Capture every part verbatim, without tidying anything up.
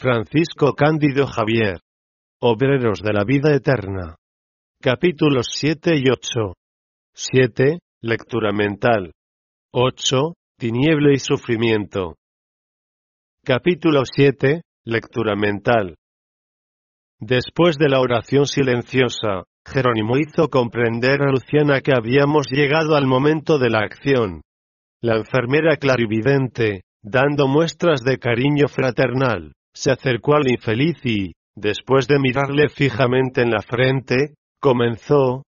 Francisco Cándido Javier. Obreros de la vida eterna. Capítulos siete y ocho. siete. Lectura mental. ocho. Tiniebla y sufrimiento. Capítulo siete. Lectura mental. Después de la oración silenciosa, Jerónimo hizo comprender a Luciana que habíamos llegado al momento de la acción. La enfermera clarividente, dando muestras de cariño fraternal, se acercó al infeliz y, después de mirarle fijamente en la frente, comenzó: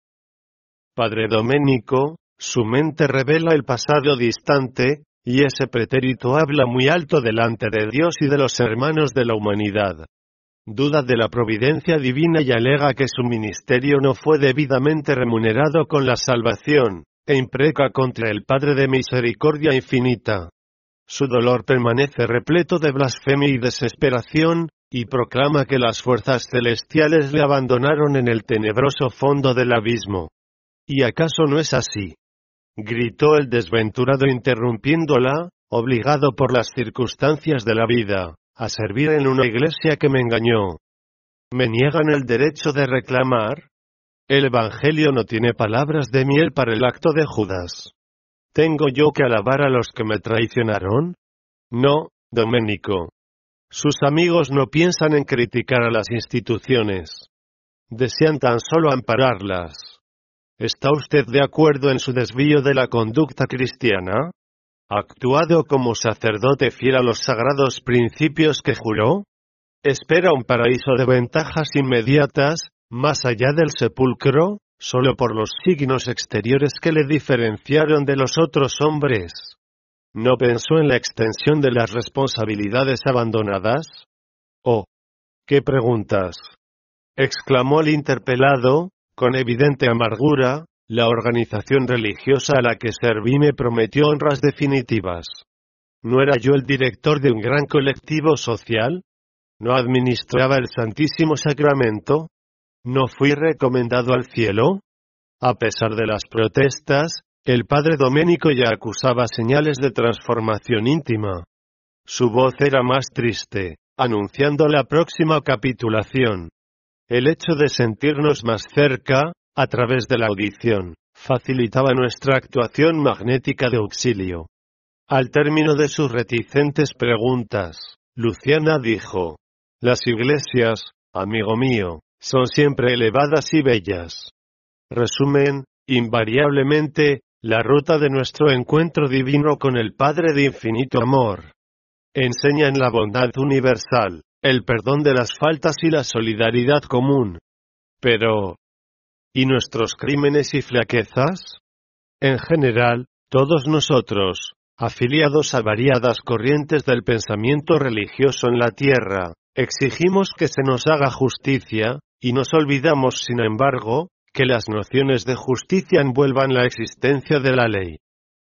Padre Domenico, su mente revela el pasado distante, y ese pretérito habla muy alto delante de Dios y de los hermanos de la humanidad. Duda de la providencia divina y alega que su ministerio no fue debidamente remunerado con la salvación, e impreca contra el Padre de misericordia infinita. Su dolor permanece repleto de blasfemia y desesperación, y proclama que las fuerzas celestiales le abandonaron en el tenebroso fondo del abismo. ¿Y acaso no es así?, gritó el desventurado interrumpiéndola, obligado por las circunstancias de la vida a servir en una iglesia que me engañó. ¿Me niegan el derecho de reclamar? El Evangelio no tiene palabras de miel para el acto de Judas. ¿Tengo yo que alabar a los que me traicionaron? No, Domenico. Sus amigos no piensan en criticar a las instituciones. Desean tan solo ampararlas. ¿Está usted de acuerdo en su desvío de la conducta cristiana? ¿Ha actuado como sacerdote fiel a los sagrados principios que juró? ¿Espera un paraíso de ventajas inmediatas, más allá del sepulcro, solo por los signos exteriores que le diferenciaron de los otros hombres? ¿No pensó en la extensión de las responsabilidades abandonadas? Oh, ¿qué preguntas?, exclamó el interpelado, con evidente amargura. La organización religiosa a la que serví me prometió honras definitivas. ¿No era yo el director de un gran colectivo social? ¿No administraba el Santísimo Sacramento? ¿No fui recomendado al cielo? A pesar de las protestas, el padre Domenico ya acusaba señales de transformación íntima. Su voz era más triste, anunciando la próxima capitulación. El hecho de sentirnos más cerca, a través de la audición, facilitaba nuestra actuación magnética de auxilio. Al término de sus reticentes preguntas, Luciana dijo: Las iglesias, amigo mío, son siempre elevadas y bellas. Resumen, invariablemente, la ruta de nuestro encuentro divino con el Padre de infinito amor. Enseñan la bondad universal, el perdón de las faltas y la solidaridad común. Pero, ¿y nuestros crímenes y flaquezas? En general, todos nosotros, afiliados a variadas corrientes del pensamiento religioso en la tierra, exigimos que se nos haga justicia, y nos olvidamos, sin embargo, que las nociones de justicia envuelvan la existencia de la ley.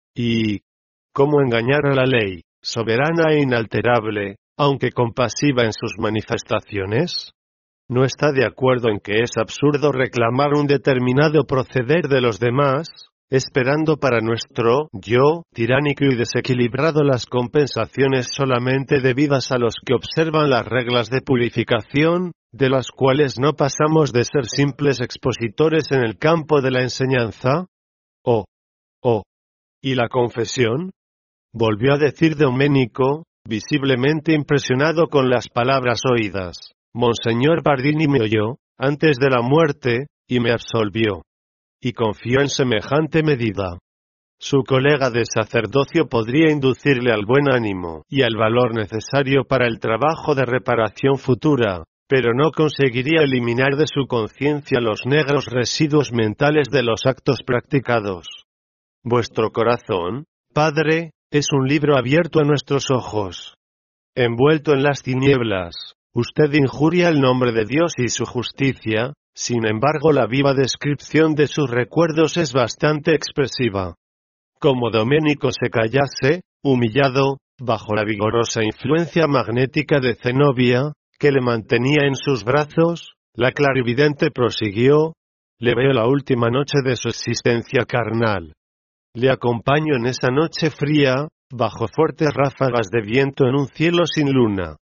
¿Y cómo engañar a la ley, soberana e inalterable, aunque compasiva en sus manifestaciones? ¿No está de acuerdo en que es absurdo reclamar un determinado proceder de los demás, esperando para nuestro yo tiránico y desequilibrado las compensaciones solamente debidas a los que observan las reglas de purificación, de las cuales no pasamos de ser simples expositores en el campo de la enseñanza? Oh, oh, ¿y la confesión?, volvió a decir Domenico, visiblemente impresionado con las palabras oídas. Monseñor Bardini me oyó, antes de la muerte, y me absolvió. Y confió en semejante medida. Su colega de sacerdocio podría inducirle al buen ánimo y al valor necesario para el trabajo de reparación futura, pero no conseguiría eliminar de su conciencia los negros residuos mentales de los actos practicados. Vuestro corazón, Padre, es un libro abierto a nuestros ojos. Envuelto en las tinieblas, usted injuria el nombre de Dios y su justicia, sin embargo la viva descripción de sus recuerdos es bastante expresiva. Como Domenico se callase, humillado, bajo la vigorosa influencia magnética de Zenobia, que le mantenía en sus brazos, la clarividente prosiguió: le veo la última noche de su existencia carnal. Le acompaño en esa noche fría, bajo fuertes ráfagas de viento en un cielo sin luna.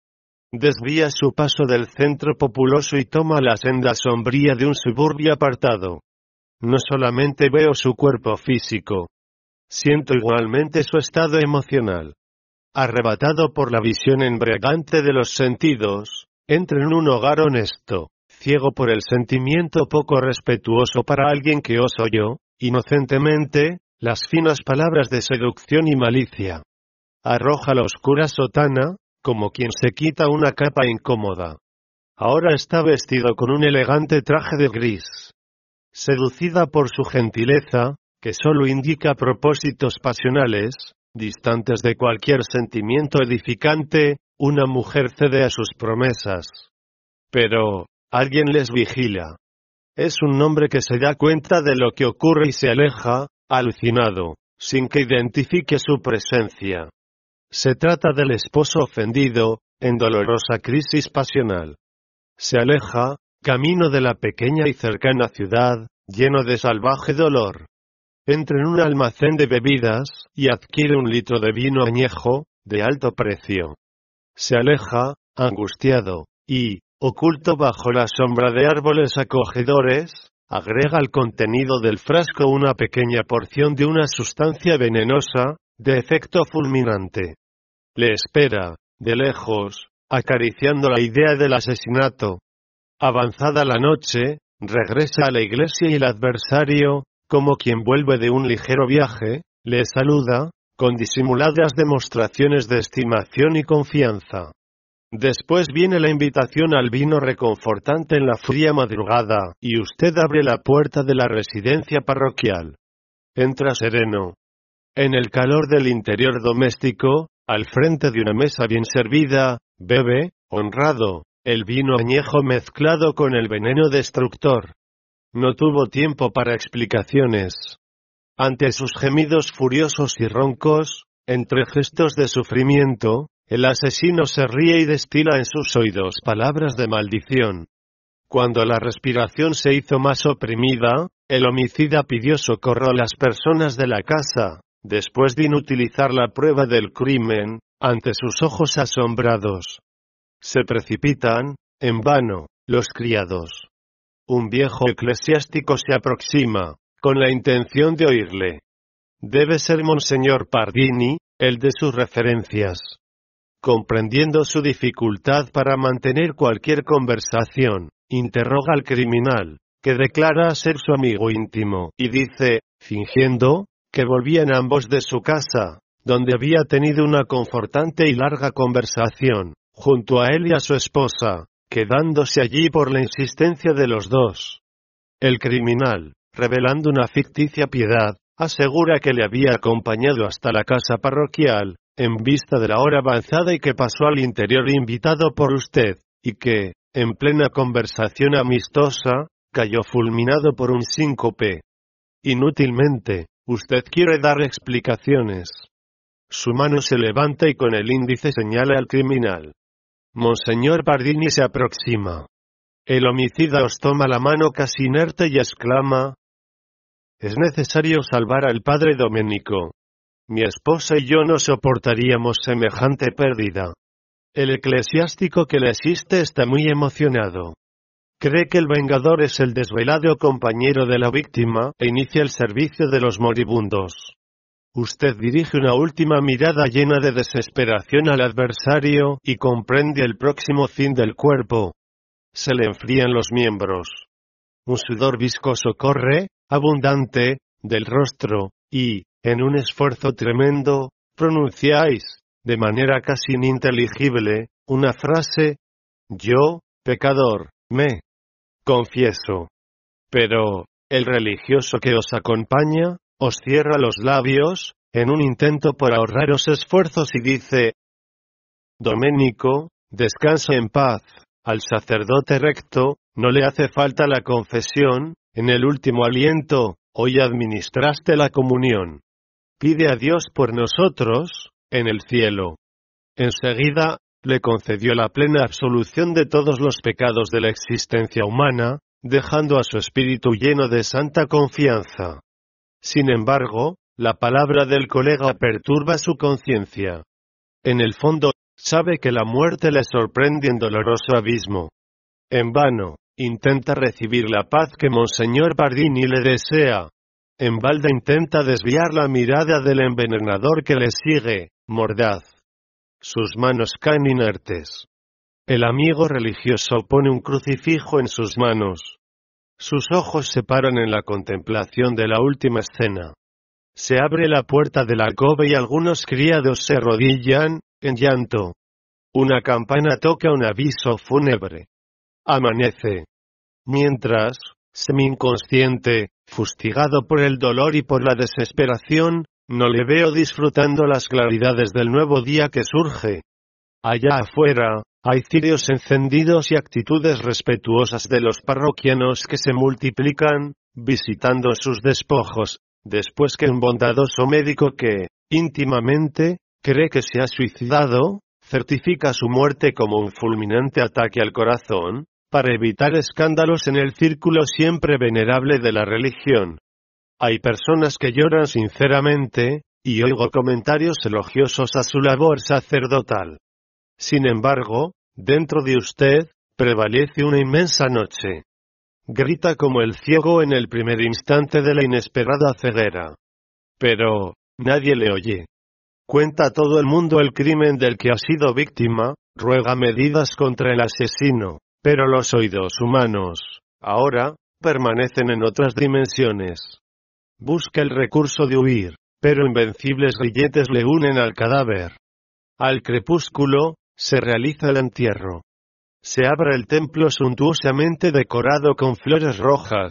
Desvía su paso del centro populoso y toma la senda sombría de un suburbio apartado. No solamente veo su cuerpo físico, siento igualmente su estado emocional. Arrebatado por la visión embriagante de los sentidos, entra en un hogar honesto, ciego por el sentimiento poco respetuoso para alguien que os oyó, inocentemente, las finas palabras de seducción y malicia. Arroja la oscura sotana, como quien se quita una capa incómoda. Ahora está vestido con un elegante traje de gris. Seducida por su gentileza, que solo indica propósitos pasionales, distantes de cualquier sentimiento edificante, una mujer cede a sus promesas. Pero, alguien les vigila. Es un hombre que se da cuenta de lo que ocurre y se aleja, alucinado, sin que identifique su presencia. Se trata del esposo ofendido, en dolorosa crisis pasional. Se aleja, camino de la pequeña y cercana ciudad, lleno de salvaje dolor. Entra en un almacén de bebidas, y adquiere un litro de vino añejo, de alto precio. Se aleja, angustiado, y, oculto bajo la sombra de árboles acogedores, agrega al contenido del frasco una pequeña porción de una sustancia venenosa, de efecto fulminante. Le espera, de lejos, acariciando la idea del asesinato. Avanzada la noche, regresa a la iglesia y el adversario, como quien vuelve de un ligero viaje, le saluda, con disimuladas demostraciones de estimación y confianza. Después viene la invitación al vino reconfortante en la fría madrugada, y usted abre la puerta de la residencia parroquial. Entra sereno. En el calor del interior doméstico, al frente de una mesa bien servida, bebe, honrado, el vino añejo mezclado con el veneno destructor. No tuvo tiempo para explicaciones. Ante sus gemidos furiosos y roncos, entre gestos de sufrimiento, el asesino se ríe y destila en sus oídos palabras de maldición. Cuando la respiración se hizo más oprimida, el homicida pidió socorro a las personas de la casa, después de inutilizar la prueba del crimen, ante sus ojos asombrados. Se precipitan, en vano, los criados. Un viejo eclesiástico se aproxima, con la intención de oírle. Debe ser Monseñor Pardini, el de sus referencias. Comprendiendo su dificultad para mantener cualquier conversación, interroga al criminal, que declara ser su amigo íntimo, y dice, fingiendo, que volvían ambos de su casa, donde había tenido una confortante y larga conversación, junto a él y a su esposa, quedándose allí por la insistencia de los dos. El criminal, revelando una ficticia piedad, asegura que le había acompañado hasta la casa parroquial, en vista de la hora avanzada y que pasó al interior invitado por usted, y que, en plena conversación amistosa, cayó fulminado por un síncope. Inútilmente, usted quiere dar explicaciones. Su mano se levanta y con el índice señala al criminal. Monseñor Pardini se aproxima. El homicida os toma la mano casi inerte y exclama: «Es necesario salvar al padre Domenico. Mi esposa y yo no soportaríamos semejante pérdida». El eclesiástico que le asiste está muy emocionado. Cree que el vengador es el desvelado compañero de la víctima e inicia el servicio de los moribundos. Usted dirige una última mirada llena de desesperación al adversario y comprende el próximo fin del cuerpo. Se le enfrían los miembros. Un sudor viscoso corre, abundante, del rostro, y, en un esfuerzo tremendo, pronunciáis, de manera casi ininteligible, una frase: «Yo, pecador, me confieso». Pero, el religioso que os acompaña, os cierra los labios, en un intento por ahorraros esfuerzos y dice: «Domenico, descansa en paz». Al sacerdote recto, no le hace falta la confesión, en el último aliento, hoy administraste la comunión. Pide a Dios por nosotros, en el cielo. Enseguida, le concedió la plena absolución de todos los pecados de la existencia humana, dejando a su espíritu lleno de santa confianza. Sin embargo, la palabra del colega perturba su conciencia. En el fondo, Sabe que la muerte le sorprende en doloroso abismo. En vano, intenta recibir la paz que Monseñor Bardini le desea. En balde intenta desviar la mirada del envenenador que le sigue, mordaz. Sus manos caen inertes. El amigo religioso pone un crucifijo en sus manos. Sus ojos se paran en la contemplación de la última escena. Se abre la puerta de la alcoba y algunos criados se arrodillan, en llanto. Una campana toca un aviso fúnebre. Amanece. Mientras, semi-inconsciente, fustigado por el dolor y por la desesperación, no le veo disfrutando las claridades del nuevo día que surge. Allá afuera, hay cirios encendidos y actitudes respetuosas de los parroquianos que se multiplican, visitando sus despojos, después que un bondadoso médico que, íntimamente, cree que se ha suicidado, certifica su muerte como un fulminante ataque al corazón, para evitar escándalos en el círculo siempre venerable de la religión. Hay personas que lloran sinceramente, y oigo comentarios elogiosos a su labor sacerdotal. Sin embargo, dentro de usted, prevalece una inmensa noche. Grita como el ciego en el primer instante de la inesperada ceguera. Pero, nadie le oye. Cuenta a todo el mundo el crimen del que ha sido víctima, ruega medidas contra el asesino, pero los oídos humanos, ahora, permanecen en otras dimensiones. Busca el recurso de huir, pero invencibles grilletes le unen al cadáver. Al crepúsculo, se realiza el entierro. Se abre el templo suntuosamente decorado con flores rojas.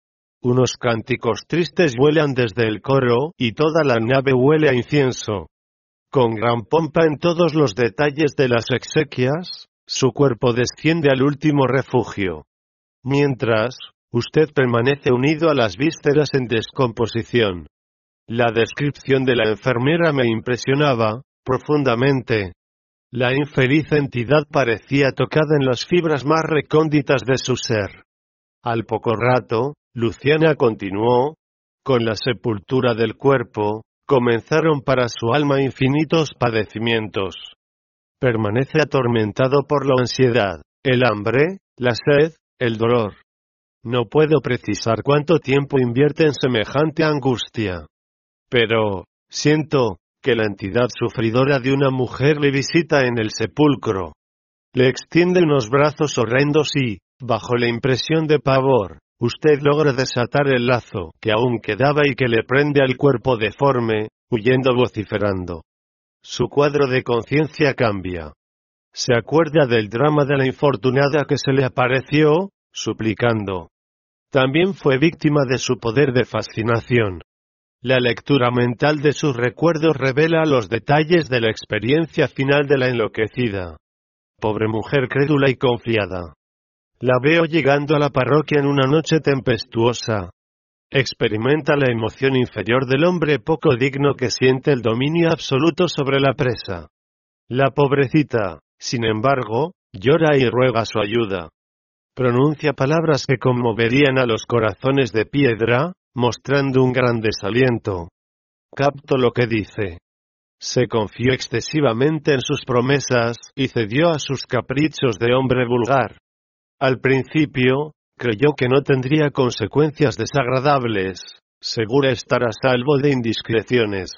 Unos cánticos tristes vuelan desde el coro, y toda la nave huele a incienso. Con gran pompa en todos los detalles de las exequias, su cuerpo desciende al último refugio. Mientras, usted permanece unido a las vísceras en descomposición. La descripción de la enfermera me impresionaba, profundamente. La infeliz entidad parecía tocada en las fibras más recónditas de su ser. Al poco rato, Luciana continuó, con la sepultura del cuerpo, comenzaron para su alma infinitos padecimientos. Permanece atormentado por la ansiedad, el hambre, la sed, el dolor. No puedo precisar cuánto tiempo invierte en semejante angustia. Pero, siento, que la entidad sufridora de una mujer le visita en el sepulcro. Le extiende unos brazos horrendos y, bajo la impresión de pavor, usted logra desatar el lazo que aún quedaba y que le prende al cuerpo deforme, huyendo vociferando. Su cuadro de conciencia cambia. Se acuerda del drama de la infortunada que se le apareció, suplicando. También fue víctima de su poder de fascinación. La lectura mental de sus recuerdos revela los detalles de la experiencia final de la enloquecida. Pobre mujer crédula y confiada. La veo llegando a la parroquia en una noche tempestuosa. Experimenta la emoción inferior del hombre poco digno que siente el dominio absoluto sobre la presa. La pobrecita, sin embargo, llora y ruega su ayuda. Pronuncia palabras que conmoverían a los corazones de piedra, mostrando un gran desaliento. Capto lo que dice. Se confió excesivamente en sus promesas, y cedió a sus caprichos de hombre vulgar. Al principio, creyó que no tendría consecuencias desagradables, segura estar a salvo de indiscreciones.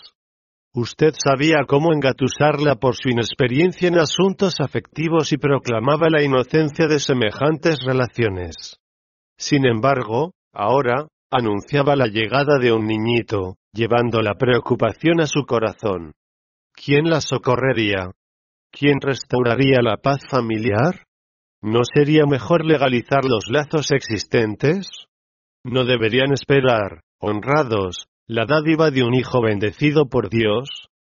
Usted sabía cómo engatusarla por su inexperiencia en asuntos afectivos y proclamaba la inocencia de semejantes relaciones. Sin embargo, ahora, anunciaba la llegada de un niñito, llevando la preocupación a su corazón. ¿Quién la socorrería? ¿Quién restauraría la paz familiar? ¿No sería mejor legalizar los lazos existentes? ¿No deberían esperar, honrados, la dádiva de un hijo bendecido por Dios?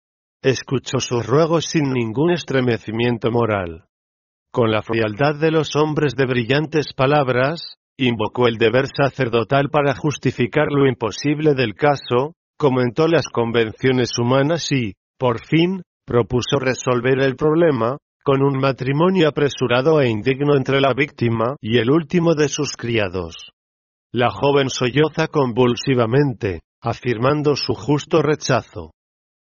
Escuchó sus ruegos sin ningún estremecimiento moral. Con la frialdad de los hombres de brillantes palabras, invocó el deber sacerdotal para justificar lo imposible del caso, comentó las convenciones humanas y, por fin, propuso resolver el problema, con un matrimonio apresurado e indigno entre la víctima y el último de sus criados. La joven solloza convulsivamente, afirmando su justo rechazo.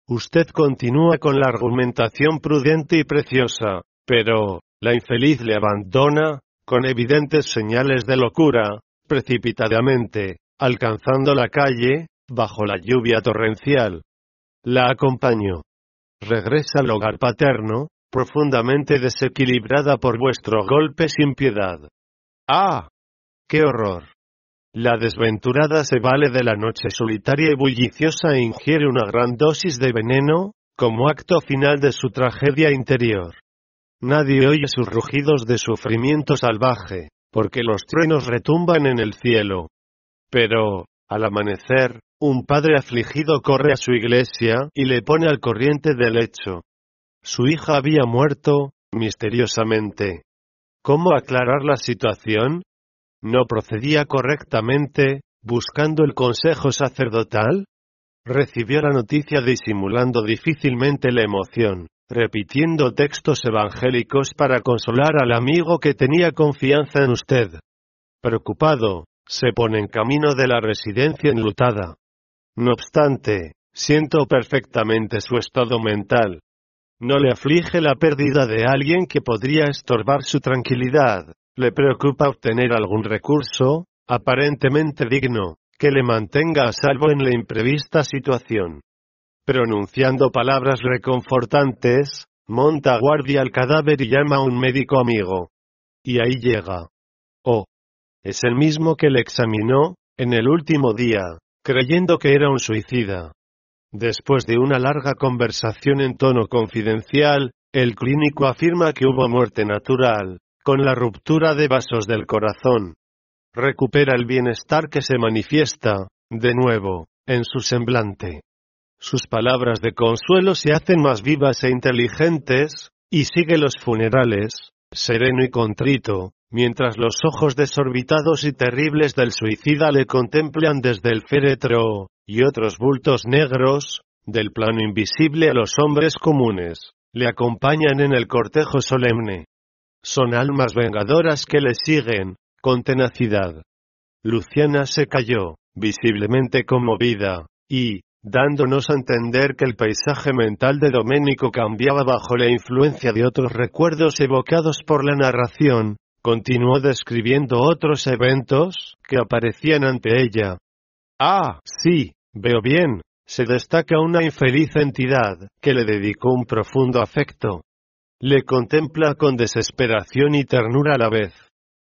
Usted continúa con la argumentación prudente y preciosa, pero, la infeliz le abandona, con evidentes señales de locura, precipitadamente, alcanzando la calle, bajo la lluvia torrencial. La acompaño. Regresa al hogar paterno, profundamente desequilibrada por vuestro golpe sin piedad. ¡Ah! ¡Qué horror! La desventurada se vale de la noche solitaria y bulliciosa e ingiere una gran dosis de veneno, como acto final de su tragedia interior. Nadie oye sus rugidos de sufrimiento salvaje, porque los truenos retumban en el cielo. Pero, al amanecer, un padre afligido corre a su iglesia y le pone al corriente del hecho. Su hija había muerto, misteriosamente. ¿Cómo aclarar la situación? ¿No procedía correctamente, buscando el consejo sacerdotal? Recibió la noticia disimulando difícilmente la emoción, repitiendo textos evangélicos para consolar al amigo que tenía confianza en usted. Preocupado, se pone en camino de la residencia enlutada. No obstante, siento perfectamente su estado mental. No le aflige la pérdida de alguien que podría estorbar su tranquilidad. Le preocupa obtener algún recurso, aparentemente digno, que le mantenga a salvo en la imprevista situación. Pronunciando palabras reconfortantes, monta guardia al cadáver y llama a un médico amigo. Y ahí llega. Oh. Es el mismo que le examinó, en el último día, creyendo que era un suicida. Después de una larga conversación en tono confidencial, el clínico afirma que hubo muerte natural, con la ruptura de vasos del corazón. Recupera el bienestar que se manifiesta, de nuevo, en su semblante. Sus palabras de consuelo se hacen más vivas e inteligentes, y sigue los funerales, sereno y contrito, mientras los ojos desorbitados y terribles del suicida le contemplan desde el féretro, y otros bultos negros, del plano invisible a los hombres comunes, le acompañan en el cortejo solemne. Son almas vengadoras que le siguen, con tenacidad. Luciana se calló, visiblemente conmovida, y, dándonos a entender que el paisaje mental de Domenico cambiaba bajo la influencia de otros recuerdos evocados por la narración, continuó describiendo otros eventos que aparecían ante ella. Ah, sí, veo bien, se destaca una infeliz entidad que le dedicó un profundo afecto. Le contempla con desesperación y ternura a la vez.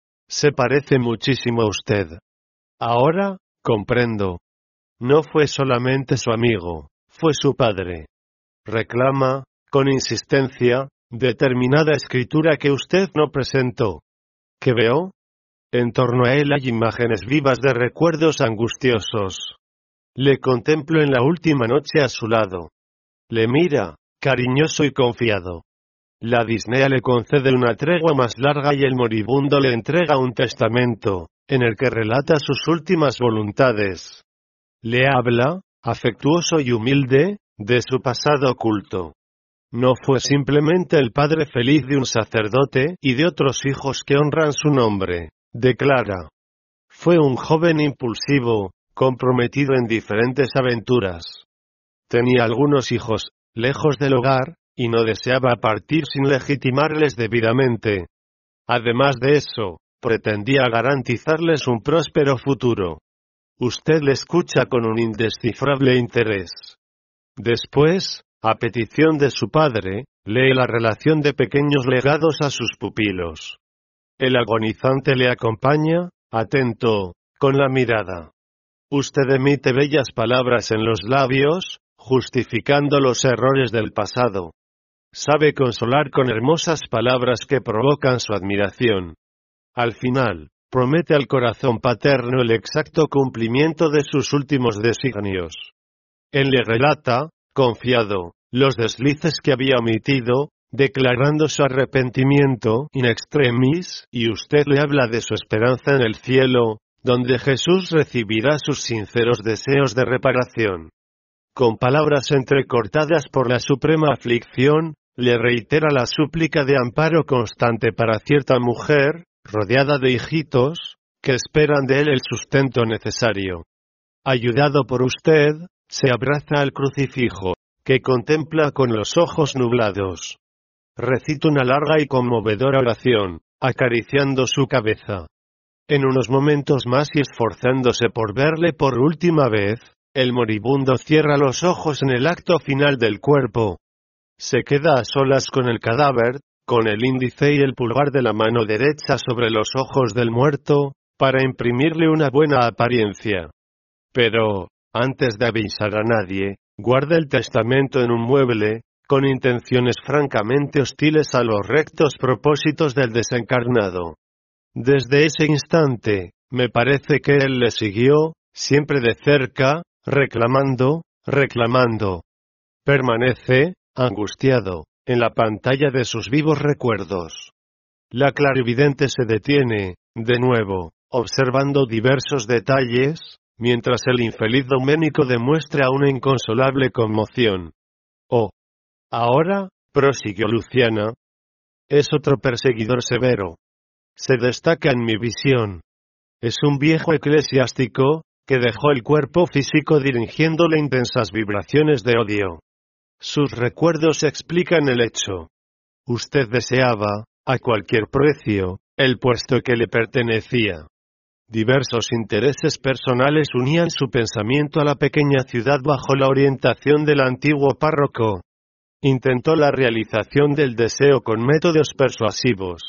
Se parece muchísimo a usted. Ahora, comprendo. No fue solamente su amigo, fue su padre. Reclama, con insistencia, determinada escritura que usted no presentó. ¿Qué veo? En torno a él hay imágenes vivas de recuerdos angustiosos. Le contemplo en la última noche a su lado. Le mira, cariñoso y confiado. La disnea le concede una tregua más larga y el moribundo le entrega un testamento, en el que relata sus últimas voluntades. Le habla, afectuoso y humilde, de su pasado oculto. No fue simplemente el padre feliz de un sacerdote y de otros hijos que honran su nombre, declara. Fue un joven impulsivo, comprometido en diferentes aventuras. Tenía algunos hijos, lejos del hogar, y no deseaba partir sin legitimarles debidamente. Además de eso, pretendía garantizarles un próspero futuro. Usted le escucha con un indescifrable interés. Después, a petición de su padre, lee la relación de pequeños legados a sus pupilos. El agonizante le acompaña, atento, con la mirada. Usted emite bellas palabras en los labios, justificando los errores del pasado. Sabe consolar con hermosas palabras que provocan su admiración. Al final, promete al corazón paterno el exacto cumplimiento de sus últimos designios. Él le relata, confiado, los deslices que había omitido, declarando su arrepentimiento in extremis, y usted le habla de su esperanza en el cielo, donde Jesús recibirá sus sinceros deseos de reparación. Con palabras entrecortadas por la suprema aflicción, le reitera la súplica de amparo constante para cierta mujer, rodeada de hijitos, que esperan de él el sustento necesario. Ayudado por usted, se abraza al crucifijo. que contempla con los ojos nublados. Recita una larga y conmovedora oración, acariciando su cabeza. En unos momentos más y esforzándose por verle por última vez, el moribundo cierra los ojos en el acto final del cuerpo. Se queda a solas con el cadáver, con el índice y el pulgar de la mano derecha sobre los ojos del muerto, para imprimirle una buena apariencia. Pero, antes de avisar a nadie, guarda el testamento en un mueble, con intenciones francamente hostiles a los rectos propósitos del desencarnado. Desde ese instante, me parece que él le siguió, siempre de cerca, reclamando, reclamando. Permanece, angustiado, en la pantalla de sus vivos recuerdos. La clarividente se detiene, de nuevo, observando diversos detalles, mientras el infeliz Doménico demuestra una inconsolable conmoción. Oh. Ahora, prosiguió Luciana, es otro perseguidor severo. Se destaca en mi visión. Es un viejo eclesiástico, que dejó el cuerpo físico dirigiéndole intensas vibraciones de odio. Sus recuerdos explican el hecho. Usted deseaba, a cualquier precio, el puesto que le pertenecía. Diversos intereses personales unían su pensamiento a la pequeña ciudad bajo la orientación del antiguo párroco. Intentó la realización del deseo con métodos persuasivos.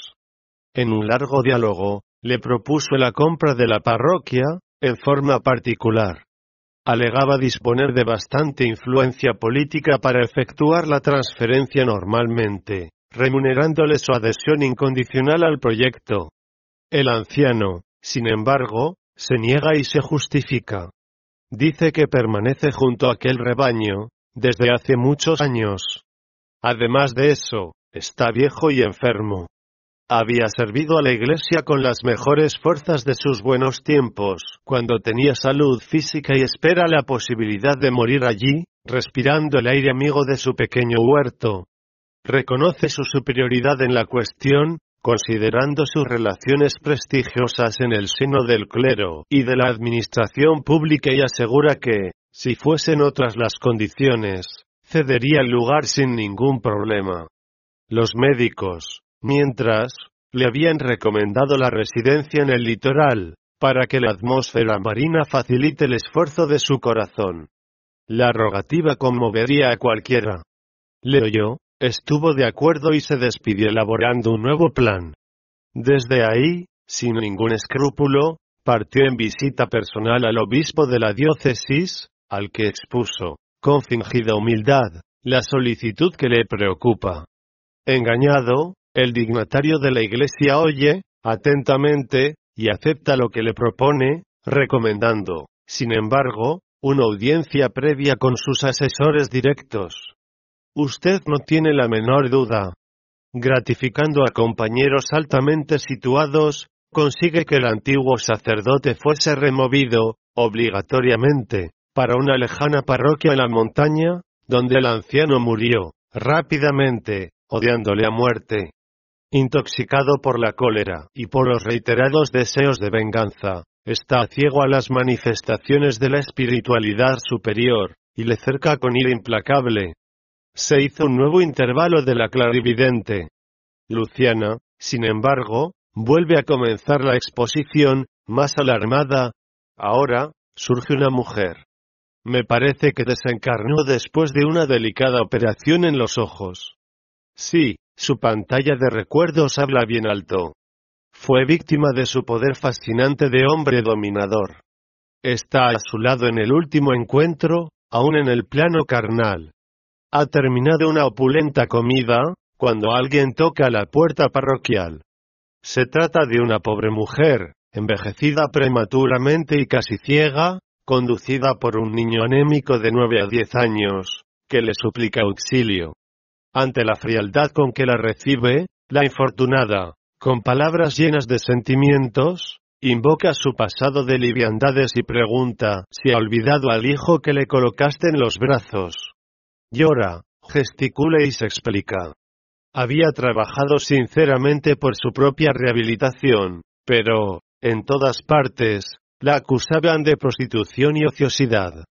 En un largo diálogo, le propuso la compra de la parroquia, en forma particular. Alegaba disponer de bastante influencia política para efectuar la transferencia normalmente, remunerándole su adhesión incondicional al proyecto. El anciano, sin embargo, se niega y se justifica. Dice que permanece junto a aquel rebaño, desde hace muchos años. Además de eso, está viejo y enfermo. Había servido a la Iglesia con las mejores fuerzas de sus buenos tiempos, cuando tenía salud física y espera la posibilidad de morir allí, respirando el aire amigo de su pequeño huerto. Reconoce su superioridad en la cuestión, considerando sus relaciones prestigiosas en el seno del clero y de la administración pública y asegura que, si fuesen otras las condiciones, cedería el lugar sin ningún problema. Los médicos, mientras, le habían recomendado la residencia en el litoral, para que la atmósfera marina facilite el esfuerzo de su corazón. La rogativa conmovería a cualquiera. Le oyó, estuvo de acuerdo y se despidió elaborando un nuevo plan. Desde ahí, sin ningún escrúpulo, partió en visita personal al obispo de la diócesis, al que expuso, con fingida humildad, la solicitud que le preocupa. Engañado, el dignatario de la Iglesia oye, atentamente, y acepta lo que le propone, recomendando, sin embargo, una audiencia previa con sus asesores directos. Usted no tiene la menor duda. Gratificando a compañeros altamente situados, consigue que el antiguo sacerdote fuese removido, obligatoriamente, para una lejana parroquia en la montaña, donde el anciano murió, rápidamente, odiándole a muerte. Intoxicado por la cólera y por los reiterados deseos de venganza, está ciego a las manifestaciones de la espiritualidad superior, y le cerca con ira implacable. Se hizo un nuevo intervalo de la clarividente. Luciana, sin embargo, vuelve a comenzar la exposición, más alarmada. Ahora, surge una mujer. Me parece que desencarnó después de una delicada operación en los ojos. Sí, su pantalla de recuerdos habla bien alto. Fue víctima de su poder fascinante de hombre dominador. Está a su lado en el último encuentro, aún en el plano carnal. Ha terminado una opulenta comida, cuando alguien toca la puerta parroquial. Se trata de una pobre mujer, envejecida prematuramente y casi ciega, conducida por un niño anémico de nueve a diez años, que le suplica auxilio. Ante la frialdad con que la recibe, la infortunada, con palabras llenas de sentimientos, invoca su pasado de liviandades y pregunta si ha olvidado al hijo que le colocaste en los brazos. Llora, gesticula y se explica. Había trabajado sinceramente por su propia rehabilitación, pero, en todas partes, la acusaban de prostitución y ociosidad.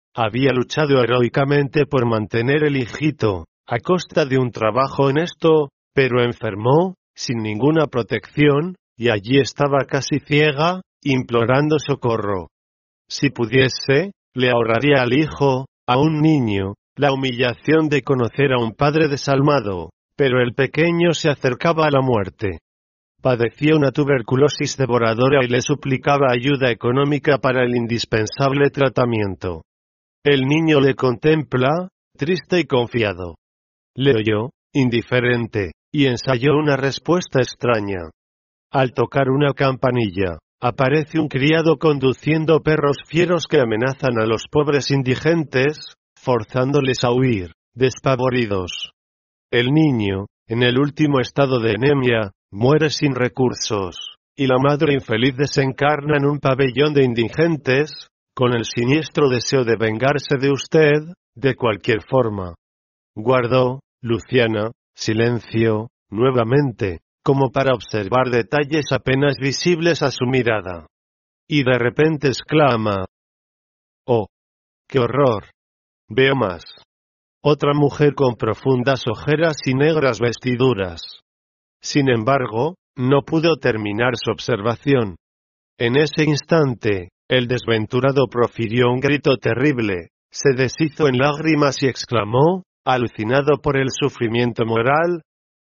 había luchado heroicamente por mantener el hijito, a costa de un trabajo honesto, pero enfermó, sin ninguna protección, y allí estaba casi ciega, implorando socorro. Si pudiese, le ahorraría al hijo, a un niño, la humillación de conocer a un padre desalmado, pero el pequeño se acercaba a la muerte. Padecía una tuberculosis devoradora y le suplicaba ayuda económica para el indispensable tratamiento. El niño le contempla, triste y confiado. Le oyó, indiferente, y ensayó una respuesta extraña. Al tocar una campanilla, aparece un criado conduciendo perros fieros que amenazan a los pobres indigentes, forzándoles a huir, despavoridos. El niño, en el último estado de anemia, muere sin recursos, y la madre infeliz desencarna en un pabellón de indigentes, con el siniestro deseo de vengarse de usted, de cualquier forma. Guardó, Luciana, silencio, nuevamente, como para observar detalles apenas visibles a su mirada. Y de repente exclama: ¡Oh! ¡Qué horror! Veo más. Otra mujer con profundas ojeras y negras vestiduras. Sin embargo, no pudo terminar su observación. En ese instante, el desventurado profirió un grito terrible, se deshizo en lágrimas y exclamó, alucinado por el sufrimiento moral: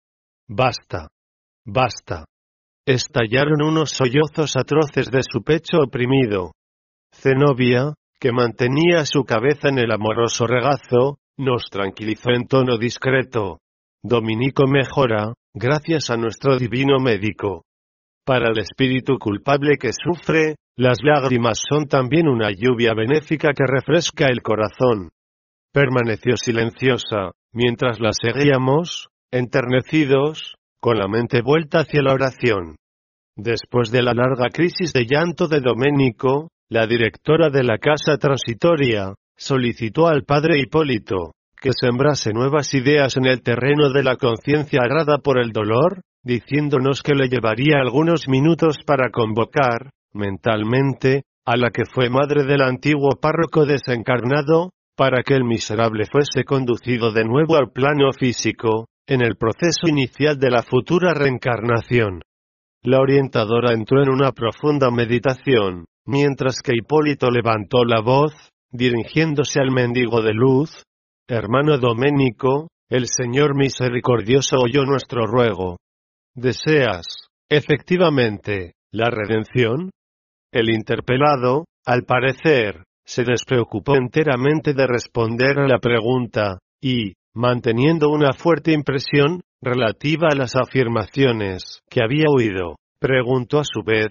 ¡Basta! ¡Basta! Estallaron unos sollozos atroces de su pecho oprimido. Zenobia, que mantenía su cabeza en el amoroso regazo, nos tranquilizó en tono discreto. Dominico mejora, gracias a nuestro divino médico. Para el espíritu culpable que sufre, las lágrimas son también una lluvia benéfica que refresca el corazón. Permaneció silenciosa, mientras la seguíamos, enternecidos, con la mente vuelta hacia la oración. Después de la larga crisis de llanto de Domenico, la directora de la casa transitoria, solicitó al padre Hipólito, que sembrase nuevas ideas en el terreno de la conciencia arada por el dolor, diciéndonos que le llevaría algunos minutos para convocar, mentalmente, a la que fue madre del antiguo párroco desencarnado, para que el miserable fuese conducido de nuevo al plano físico, en el proceso inicial de la futura reencarnación. La orientadora entró en una profunda meditación, mientras que Hipólito levantó la voz, dirigiéndose al mendigo de luz: «Hermano Domenico, el Señor misericordioso oyó nuestro ruego. ¿Deseas, efectivamente, la redención?» El interpelado, al parecer, se despreocupó enteramente de responder a la pregunta, y, manteniendo una fuerte impresión relativa a las afirmaciones que había oído, preguntó a su vez: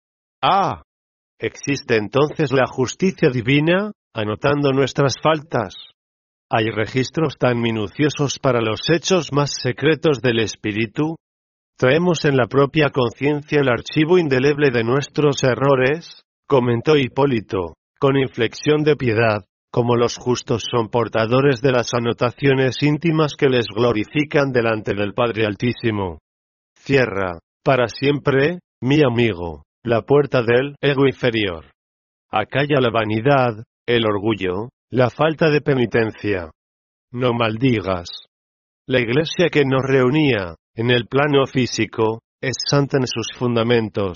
«Ah, ¿existe entonces la justicia divina, anotando nuestras faltas? ¿Hay registros tan minuciosos para los hechos más secretos del espíritu? ¿Traemos en la propia conciencia el archivo indeleble de nuestros errores?», comentó Hipólito, con inflexión de piedad, como los justos son portadores de las anotaciones íntimas que les glorifican delante del Padre Altísimo. Cierra, para siempre, mi amigo, la puerta del ego inferior. Acalla la vanidad, el orgullo, la falta de penitencia. No maldigas. La iglesia que nos reunía, en el plano físico, es santa en sus fundamentos.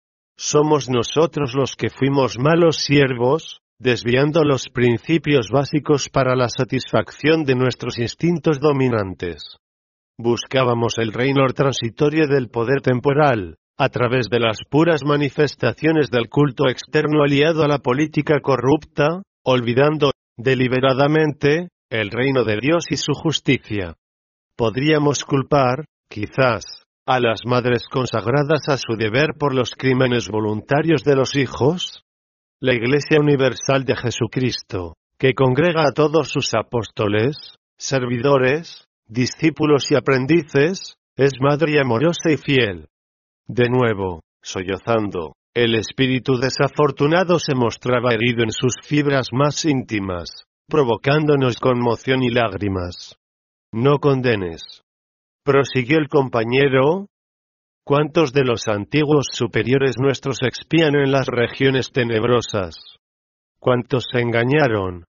Somos nosotros los que fuimos malos siervos, desviando los principios básicos para la satisfacción de nuestros instintos dominantes. Buscábamos el reino transitorio del poder temporal, a través de las puras manifestaciones del culto externo aliado a la política corrupta, olvidando, deliberadamente, el reino de Dios y su justicia. Podríamos culpar, quizás, a las madres consagradas a su deber por los crímenes voluntarios de los hijos. La Iglesia Universal de Jesucristo, que congrega a todos sus apóstoles, servidores, discípulos y aprendices, es madre amorosa y fiel. De nuevo, sollozando, el espíritu desafortunado se mostraba herido en sus fibras más íntimas, provocándonos conmoción y lágrimas. «No condenes», prosiguió el compañero. «¿Cuántos de los antiguos superiores nuestros expían en las regiones tenebrosas? ¿Cuántos se engañaron,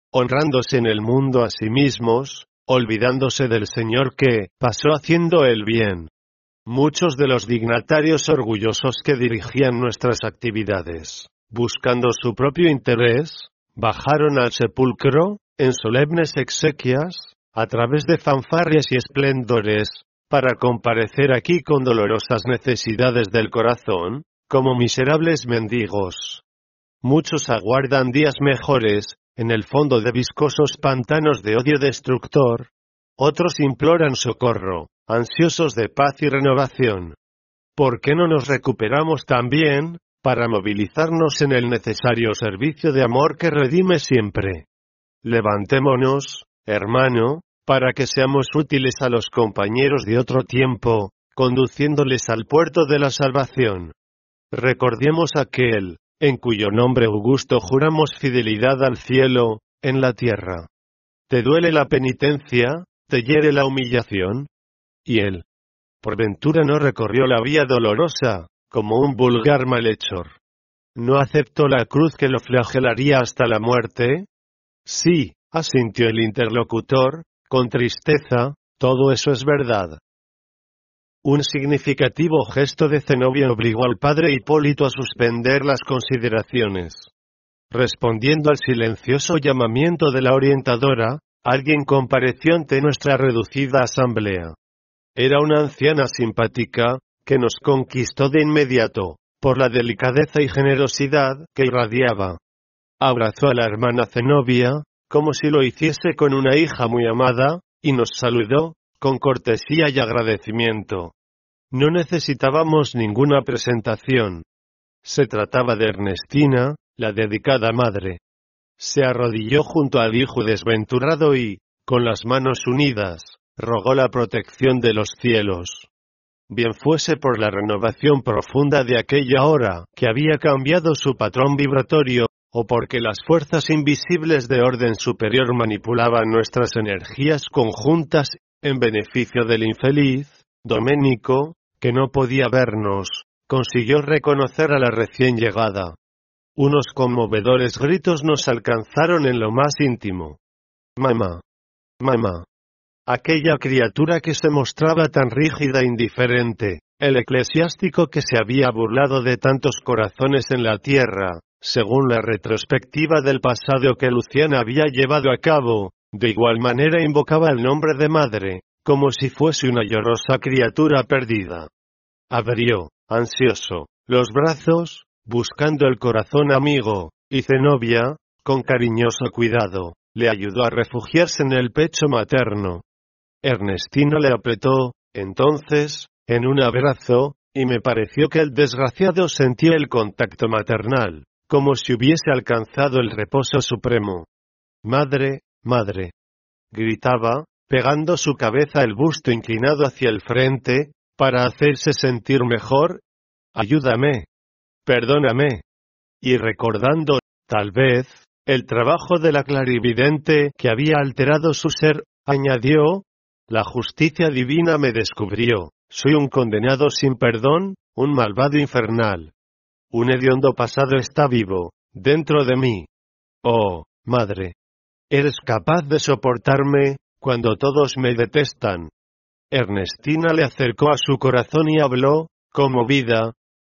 honrándose en el mundo a sí mismos, olvidándose del Señor que pasó haciendo el bien. Muchos de los dignatarios orgullosos que dirigían nuestras actividades, buscando su propio interés, bajaron al sepulcro, en solemnes exequias, a través de fanfarrias y esplendores, para comparecer aquí con dolorosas necesidades del corazón, como miserables mendigos. Muchos aguardan días mejores, en el fondo de viscosos pantanos de odio destructor. Otros imploran socorro, ansiosos de paz y renovación. ¿Por qué no nos recuperamos también, para movilizarnos en el necesario servicio de amor que redime siempre? Levantémonos, hermano, para que seamos útiles a los compañeros de otro tiempo, conduciéndoles al puerto de la salvación. Recordemos aquel, en cuyo nombre augusto juramos fidelidad al cielo, en la tierra. ¿Te duele la penitencia? ¿Te hiere la humillación? Y él, por ventura no recorrió la vía dolorosa, como un vulgar malhechor. ¿No aceptó la cruz que lo flagelaría hasta la muerte? Sí, asintió el interlocutor, con tristeza, todo eso es verdad. Un significativo gesto de Zenobia obligó al padre Hipólito a suspender las consideraciones. Respondiendo al silencioso llamamiento de la orientadora, alguien compareció ante nuestra reducida asamblea. Era una anciana simpática, que nos conquistó de inmediato, por la delicadeza y generosidad que irradiaba. Abrazó a la hermana Zenobia, como si lo hiciese con una hija muy amada, y nos saludó, con cortesía y agradecimiento. No necesitábamos ninguna presentación. Se trataba de Ernestina, la dedicada madre. Se arrodilló junto al hijo desventurado y, con las manos unidas, rogó la protección de los cielos. Bien fuese por la renovación profunda de aquella hora que había cambiado su patrón vibratorio, o porque las fuerzas invisibles de orden superior manipulaban nuestras energías conjuntas, en beneficio del infeliz, Doménico, que no podía vernos, consiguió reconocer a la recién llegada. Unos conmovedores gritos nos alcanzaron en lo más íntimo. Mamá. Mamá. Aquella criatura que se mostraba tan rígida e indiferente, el eclesiástico que se había burlado de tantos corazones en la tierra, según la retrospectiva del pasado que Luciana había llevado a cabo, de igual manera invocaba el nombre de madre, como si fuese una llorosa criatura perdida. Abrió, ansioso, los brazos, buscando el corazón amigo, y Zenobia, con cariñoso cuidado, le ayudó a refugiarse en el pecho materno. Ernestina le apretó, entonces, en un abrazo, y me pareció que el desgraciado sentía el contacto maternal, como si hubiese alcanzado el reposo supremo. Madre, madre. Gritaba, pegando su cabeza el busto inclinado hacia el frente, para hacerse sentir mejor. Ayúdame. Perdóname. Y recordando, tal vez, el trabajo de la clarividente que había alterado su ser, añadió, la justicia divina me descubrió, soy un condenado sin perdón, un malvado infernal. Un hediondo pasado está vivo, dentro de mí. Oh, madre. ¿Eres capaz de soportarme, cuando todos me detestan? Ernestina le acercó a su corazón y habló, conmovida.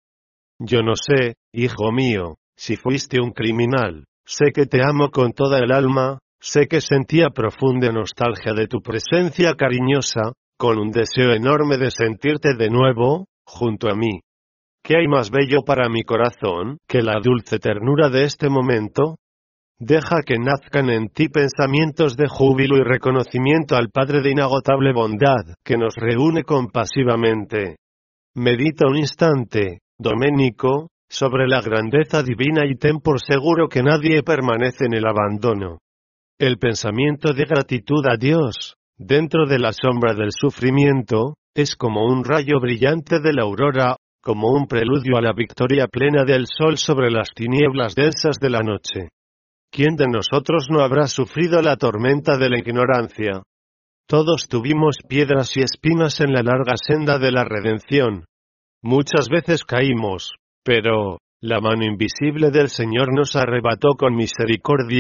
Yo no sé, hijo mío, si fuiste un criminal, sé que te amo con toda el alma, sé que sentía profunda nostalgia de tu presencia cariñosa, con un deseo enorme de sentirte de nuevo, junto a mí. ¿Qué hay más bello para mi corazón, que la dulce ternura de este momento? Deja que nazcan en ti pensamientos de júbilo y reconocimiento al Padre de inagotable bondad, que nos reúne compasivamente. Medita un instante, Doménico, sobre la grandeza divina y ten por seguro que nadie permanece en el abandono. El pensamiento de gratitud a Dios, dentro de la sombra del sufrimiento, es como un rayo brillante de la aurora, como un preludio a la victoria plena del sol sobre las tinieblas densas de la noche. ¿Quién de nosotros no habrá sufrido la tormenta de la ignorancia? Todos tuvimos piedras y espinas en la larga senda de la redención. Muchas veces caímos, pero la mano invisible del Señor nos arrebató con misericordia,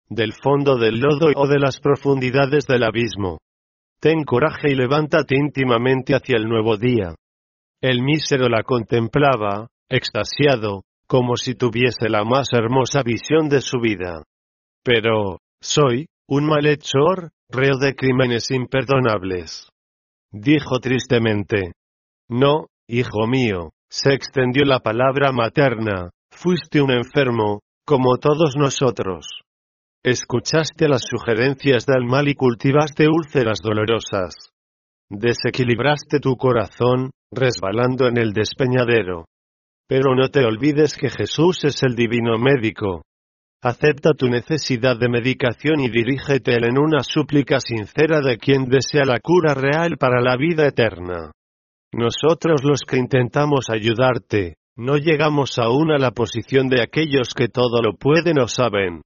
del fondo del lodo o de las profundidades del abismo. Ten coraje y levántate íntimamente hacia el nuevo día. El mísero la contemplaba, extasiado, como si tuviese la más hermosa visión de su vida. Pero, soy, un malhechor, reo de crímenes imperdonables. Dijo tristemente. No, hijo mío, se extendió la palabra materna, fuiste un enfermo, como todos nosotros. Escuchaste las sugerencias del mal y cultivaste úlceras dolorosas. Desequilibraste tu corazón, resbalando en el despeñadero. Pero no te olvides que Jesús es el divino médico. Acepta tu necesidad de medicación y dirígete en una súplica sincera de quien desea la cura real para la vida eterna. Nosotros los que intentamos ayudarte, no llegamos aún a la posición de aquellos que todo lo pueden o saben.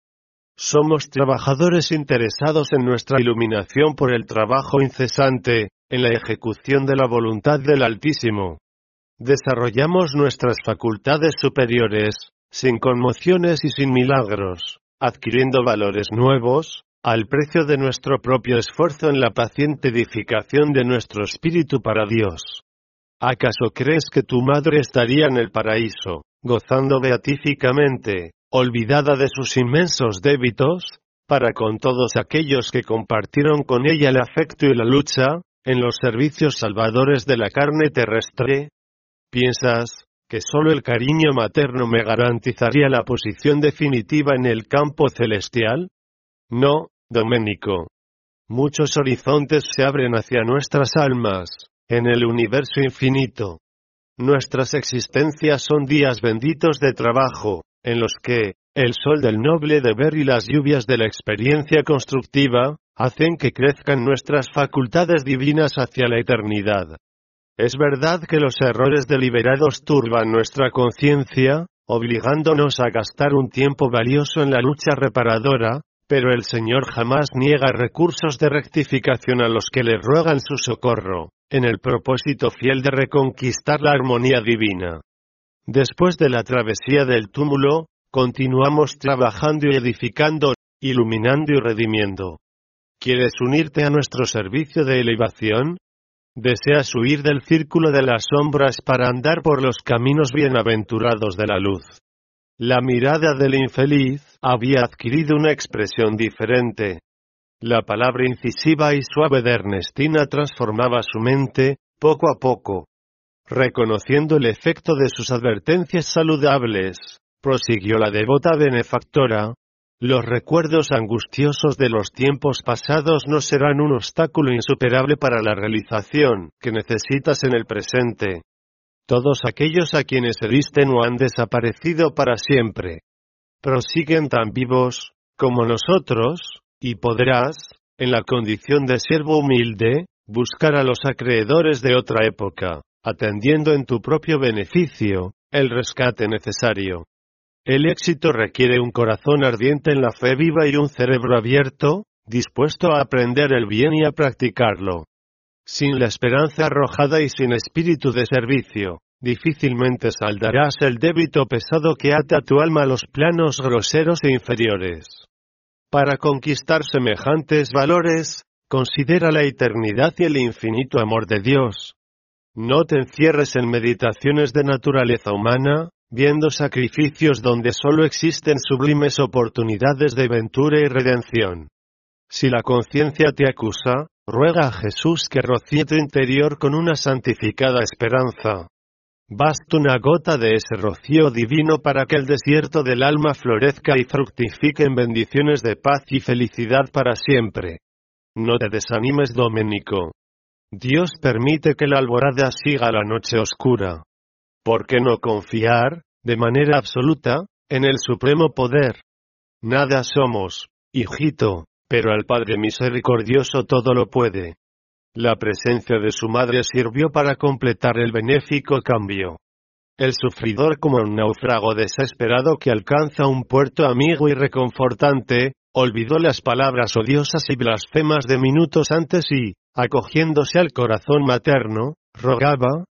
Somos trabajadores interesados en nuestra iluminación por el trabajo incesante, en la ejecución de la voluntad del Altísimo. Desarrollamos nuestras facultades superiores, sin conmociones y sin milagros, adquiriendo valores nuevos, al precio de nuestro propio esfuerzo en la paciente edificación de nuestro espíritu para Dios. ¿Acaso crees que tu madre estaría en el paraíso, gozando beatíficamente, olvidada de sus inmensos débitos, para con todos aquellos que compartieron con ella el afecto y la lucha, en los servicios salvadores de la carne terrestre? ¿Piensas que solo el cariño materno me garantizaría la posición definitiva en el campo celestial? No, Domenico. Muchos horizontes se abren hacia nuestras almas, en el universo infinito. Nuestras existencias son días benditos de trabajo, en los que, el sol del noble deber y las lluvias de la experiencia constructiva, hacen que crezcan nuestras facultades divinas hacia la eternidad. Es verdad que los errores deliberados turban nuestra conciencia, obligándonos a gastar un tiempo valioso en la lucha reparadora, pero el Señor jamás niega recursos de rectificación a los que le ruegan su socorro, en el propósito fiel de reconquistar la armonía divina. Después de la travesía del túmulo, continuamos trabajando y edificando, iluminando y redimiendo. ¿Quieres unirte a nuestro servicio de elevación? ¿Deseas huir del círculo de las sombras para andar por los caminos bienaventurados de la luz? La mirada del infeliz había adquirido una expresión diferente. La palabra incisiva y suave de Ernestina transformaba su mente, poco a poco. Reconociendo el efecto de sus advertencias saludables, prosiguió la devota benefactora. Los recuerdos angustiosos de los tiempos pasados no serán un obstáculo insuperable para la realización que necesitas en el presente. Todos aquellos a quienes heriste no han desaparecido para siempre. Prosiguen tan vivos, como nosotros, y podrás, en la condición de siervo humilde, buscar a los acreedores de otra época, atendiendo en tu propio beneficio, el rescate necesario. El éxito requiere un corazón ardiente en la fe viva y un cerebro abierto, dispuesto a aprender el bien y a practicarlo. Sin la esperanza arrojada y sin espíritu de servicio, difícilmente saldarás el débito pesado que ata tu alma a los planos groseros e inferiores. Para conquistar semejantes valores, considera la eternidad y el infinito amor de Dios. No te encierres en meditaciones de naturaleza humana, viendo sacrificios donde solo existen sublimes oportunidades de ventura y redención. Si la conciencia te acusa, ruega a Jesús que rocíe tu interior con una santificada esperanza. Basta una gota de ese rocío divino para que el desierto del alma florezca y fructifique en bendiciones de paz y felicidad para siempre. No te desanimes, Domenico. Dios permite que la alborada siga la noche oscura. ¿Por qué no confiar, de manera absoluta, en el supremo poder? Nada somos, hijito, pero el Padre misericordioso todo lo puede. La presencia de su madre sirvió para completar el benéfico cambio. El sufridor, como un náufrago desesperado que alcanza un puerto amigo y reconfortante, olvidó las palabras odiosas y blasfemas de minutos antes y, acogiéndose al corazón materno, rogaba: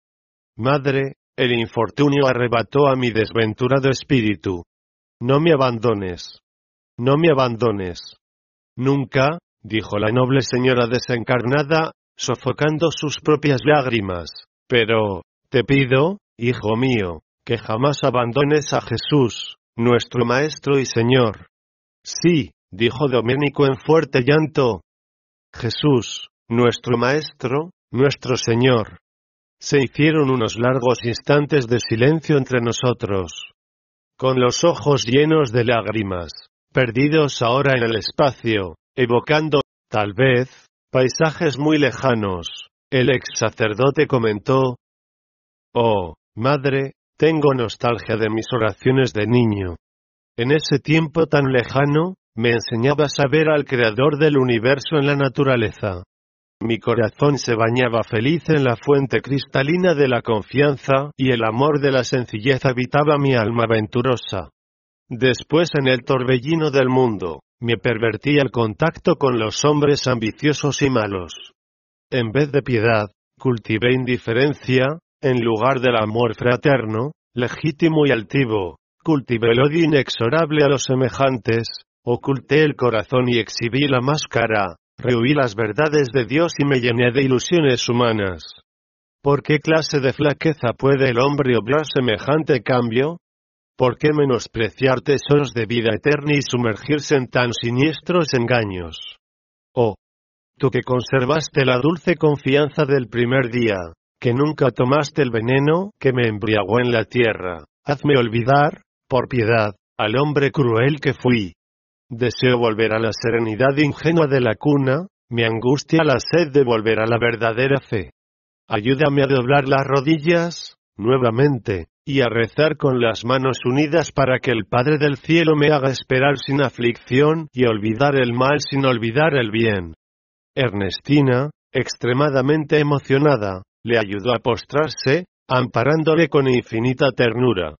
Madre, el infortunio arrebató a mi desventurado espíritu. No me abandones. no me abandones. Nunca, dijo la noble señora desencarnada, sofocando sus propias lágrimas, pero, te pido, hijo mío, que jamás abandones a Jesús, nuestro Maestro y Señor. Sí, dijo Domenico en fuerte llanto. Jesús, nuestro Maestro, nuestro Señor. Se hicieron unos largos instantes de silencio entre nosotros. Con los ojos llenos de lágrimas, perdidos ahora en el espacio, evocando, tal vez, paisajes muy lejanos, el ex sacerdote comentó: «Oh, madre, tengo nostalgia de mis oraciones de niño. En ese tiempo tan lejano, me enseñabas a ver al Creador del universo en la naturaleza. Mi corazón se bañaba feliz en la fuente cristalina de la confianza, y el amor de la sencillez habitaba mi alma venturosa. Después, en el torbellino del mundo, me pervertí al contacto con los hombres ambiciosos y malos. En vez de piedad, cultivé indiferencia, en lugar del amor fraterno, legítimo y altivo, cultivé el odio inexorable a los semejantes, oculté el corazón y exhibí la máscara, rehuí las verdades de Dios y me llené de ilusiones humanas. ¿Por qué clase de flaqueza puede el hombre obrar semejante cambio? ¿Por qué menospreciar tesoros de vida eterna y sumergirse en tan siniestros engaños? Oh, tú que conservaste la dulce confianza del primer día, que nunca tomaste el veneno que me embriagó en la tierra, hazme olvidar, por piedad, al hombre cruel que fui. Deseo volver a la serenidad ingenua de la cuna, me angustia la sed de volver a la verdadera fe. Ayúdame a doblar las rodillas, nuevamente, y a rezar con las manos unidas para que el Padre del Cielo me haga esperar sin aflicción y olvidar el mal sin olvidar el bien». Ernestina, extremadamente emocionada, le ayudó a postrarse, amparándole con infinita ternura.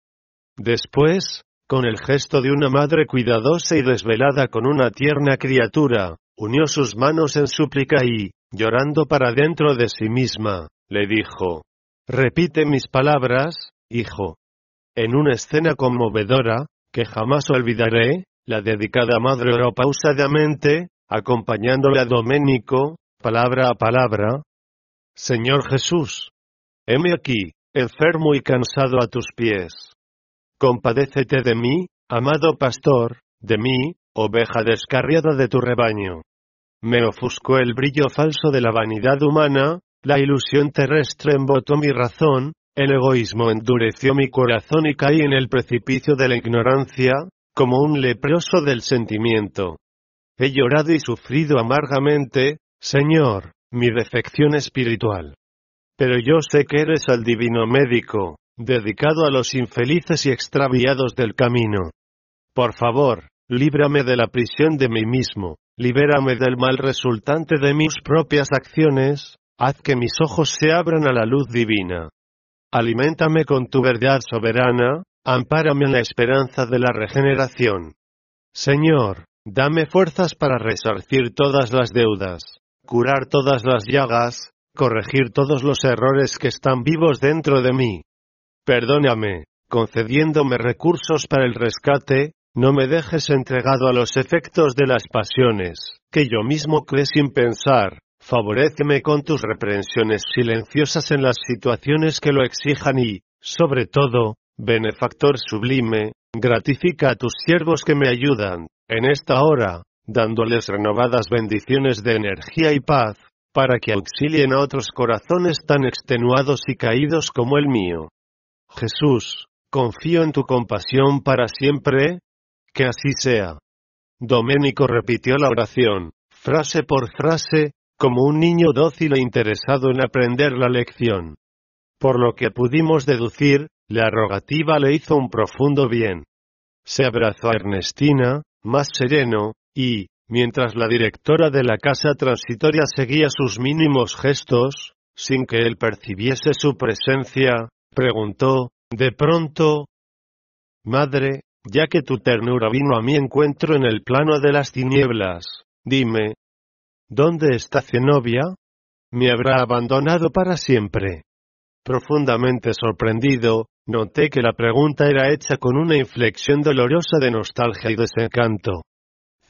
Después, con el gesto de una madre cuidadosa y desvelada con una tierna criatura, unió sus manos en súplica y, llorando para dentro de sí misma, le dijo: «Repite mis palabras, hijo». En una escena conmovedora, que jamás olvidaré, la dedicada madre oró pausadamente, acompañándole a Domenico, palabra a palabra: «Señor Jesús, heme aquí, enfermo y cansado a tus pies. Compadécete de mí, amado pastor, de mí, oveja descarriada de tu rebaño». Me ofuscó el brillo falso de la vanidad humana, la ilusión terrestre embotó mi razón, el egoísmo endureció mi corazón y caí en el precipicio de la ignorancia, como un leproso del sentimiento. He llorado y sufrido amargamente, Señor, mi defección espiritual. Pero yo sé que eres el divino médico, dedicado a los infelices y extraviados del camino. Por favor, líbrame de la prisión de mí mismo, libérame del mal resultante de mis propias acciones, haz que mis ojos se abran a la luz divina. Aliméntame con tu verdad soberana, ampárame en la esperanza de la regeneración. Señor, dame fuerzas para resarcir todas las deudas, curar todas las llagas, corregir todos los errores que están vivos dentro de mí. Perdóname, concediéndome recursos para el rescate, no me dejes entregado a los efectos de las pasiones, que yo mismo creé sin pensar. Favoréceme con tus reprensiones silenciosas en las situaciones que lo exijan y, sobre todo, benefactor sublime, gratifica a tus siervos que me ayudan, en esta hora, dándoles renovadas bendiciones de energía y paz, para que auxilien a otros corazones tan extenuados y caídos como el mío. Jesús, confío en tu compasión para siempre, que así sea». Domenico repitió la oración, frase por frase, como un niño dócil e interesado en aprender la lección. Por lo que pudimos deducir, la rogativa le hizo un profundo bien. Se abrazó a Ernestina, más sereno, y, mientras la directora de la casa transitoria seguía sus mínimos gestos, sin que él percibiese su presencia, preguntó, de pronto: «Madre, ya que tu ternura vino a mi encuentro en el plano de las tinieblas, dime, ¿dónde está Zenobia? ¿Me habrá abandonado para siempre?». Profundamente sorprendido, noté que la pregunta era hecha con una inflexión dolorosa de nostalgia y desencanto.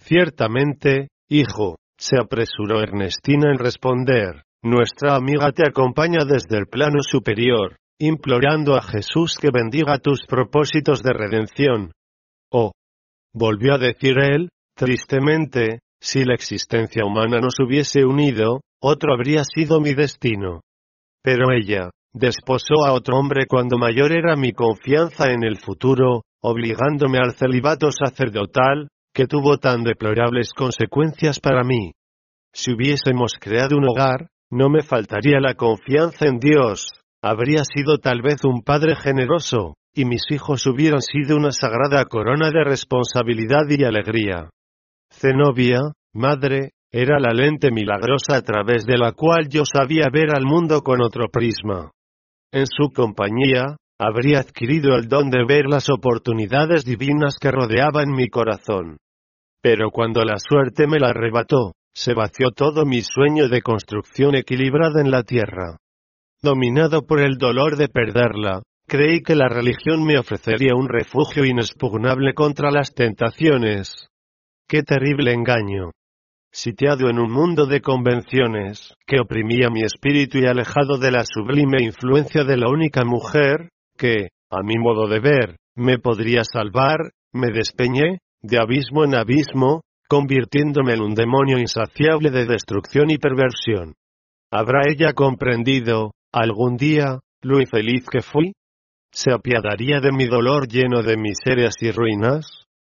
Ciertamente, hijo, se apresuró Ernestina en responder, nuestra amiga te acompaña desde el plano superior, implorando a Jesús que bendiga tus propósitos de redención. Oh, volvió a decir él, tristemente, si la existencia humana nos hubiese unido, otro habría sido mi destino. Pero ella, desposó a otro hombre cuando mayor era mi confianza en el futuro, obligándome al celibato sacerdotal, que tuvo tan deplorables consecuencias para mí. Si hubiésemos creado un hogar, no me faltaría la confianza en Dios, habría sido tal vez un padre generoso, y mis hijos hubieran sido una sagrada corona de responsabilidad y alegría. Zenobia, madre, era la lente milagrosa a través de la cual yo sabía ver al mundo con otro prisma. En su compañía, habría adquirido el don de ver las oportunidades divinas que rodeaban mi corazón. Pero cuando la suerte me la arrebató, se vació todo mi sueño de construcción equilibrada en la tierra. Dominado por el dolor de perderla, creí que la religión me ofrecería un refugio inexpugnable contra las tentaciones. ¡Qué terrible engaño! Sitiado en un mundo de convenciones, que oprimía mi espíritu y alejado de la sublime influencia de la única mujer, que, a mi modo de ver, me podría salvar, me despeñé, de abismo en abismo, convirtiéndome en un demonio insaciable de destrucción y perversión. ¿Habrá ella comprendido, algún día, lo infeliz que fui? ¿Se apiadaría de mi dolor lleno de miserias y ruinas?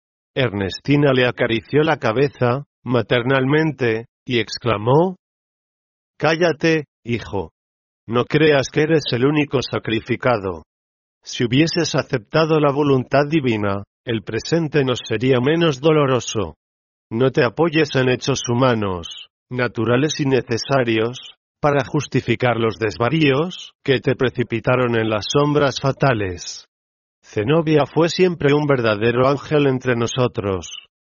Ernestina le acarició la cabeza, maternalmente, y exclamó: «Cállate, hijo. No creas que eres el único sacrificado. Si hubieses aceptado la voluntad divina, el presente nos sería menos doloroso. No te apoyes en hechos humanos, naturales y necesarios, para justificar los desvaríos que te precipitaron en las sombras fatales. Zenobia fue siempre un verdadero ángel entre nosotros.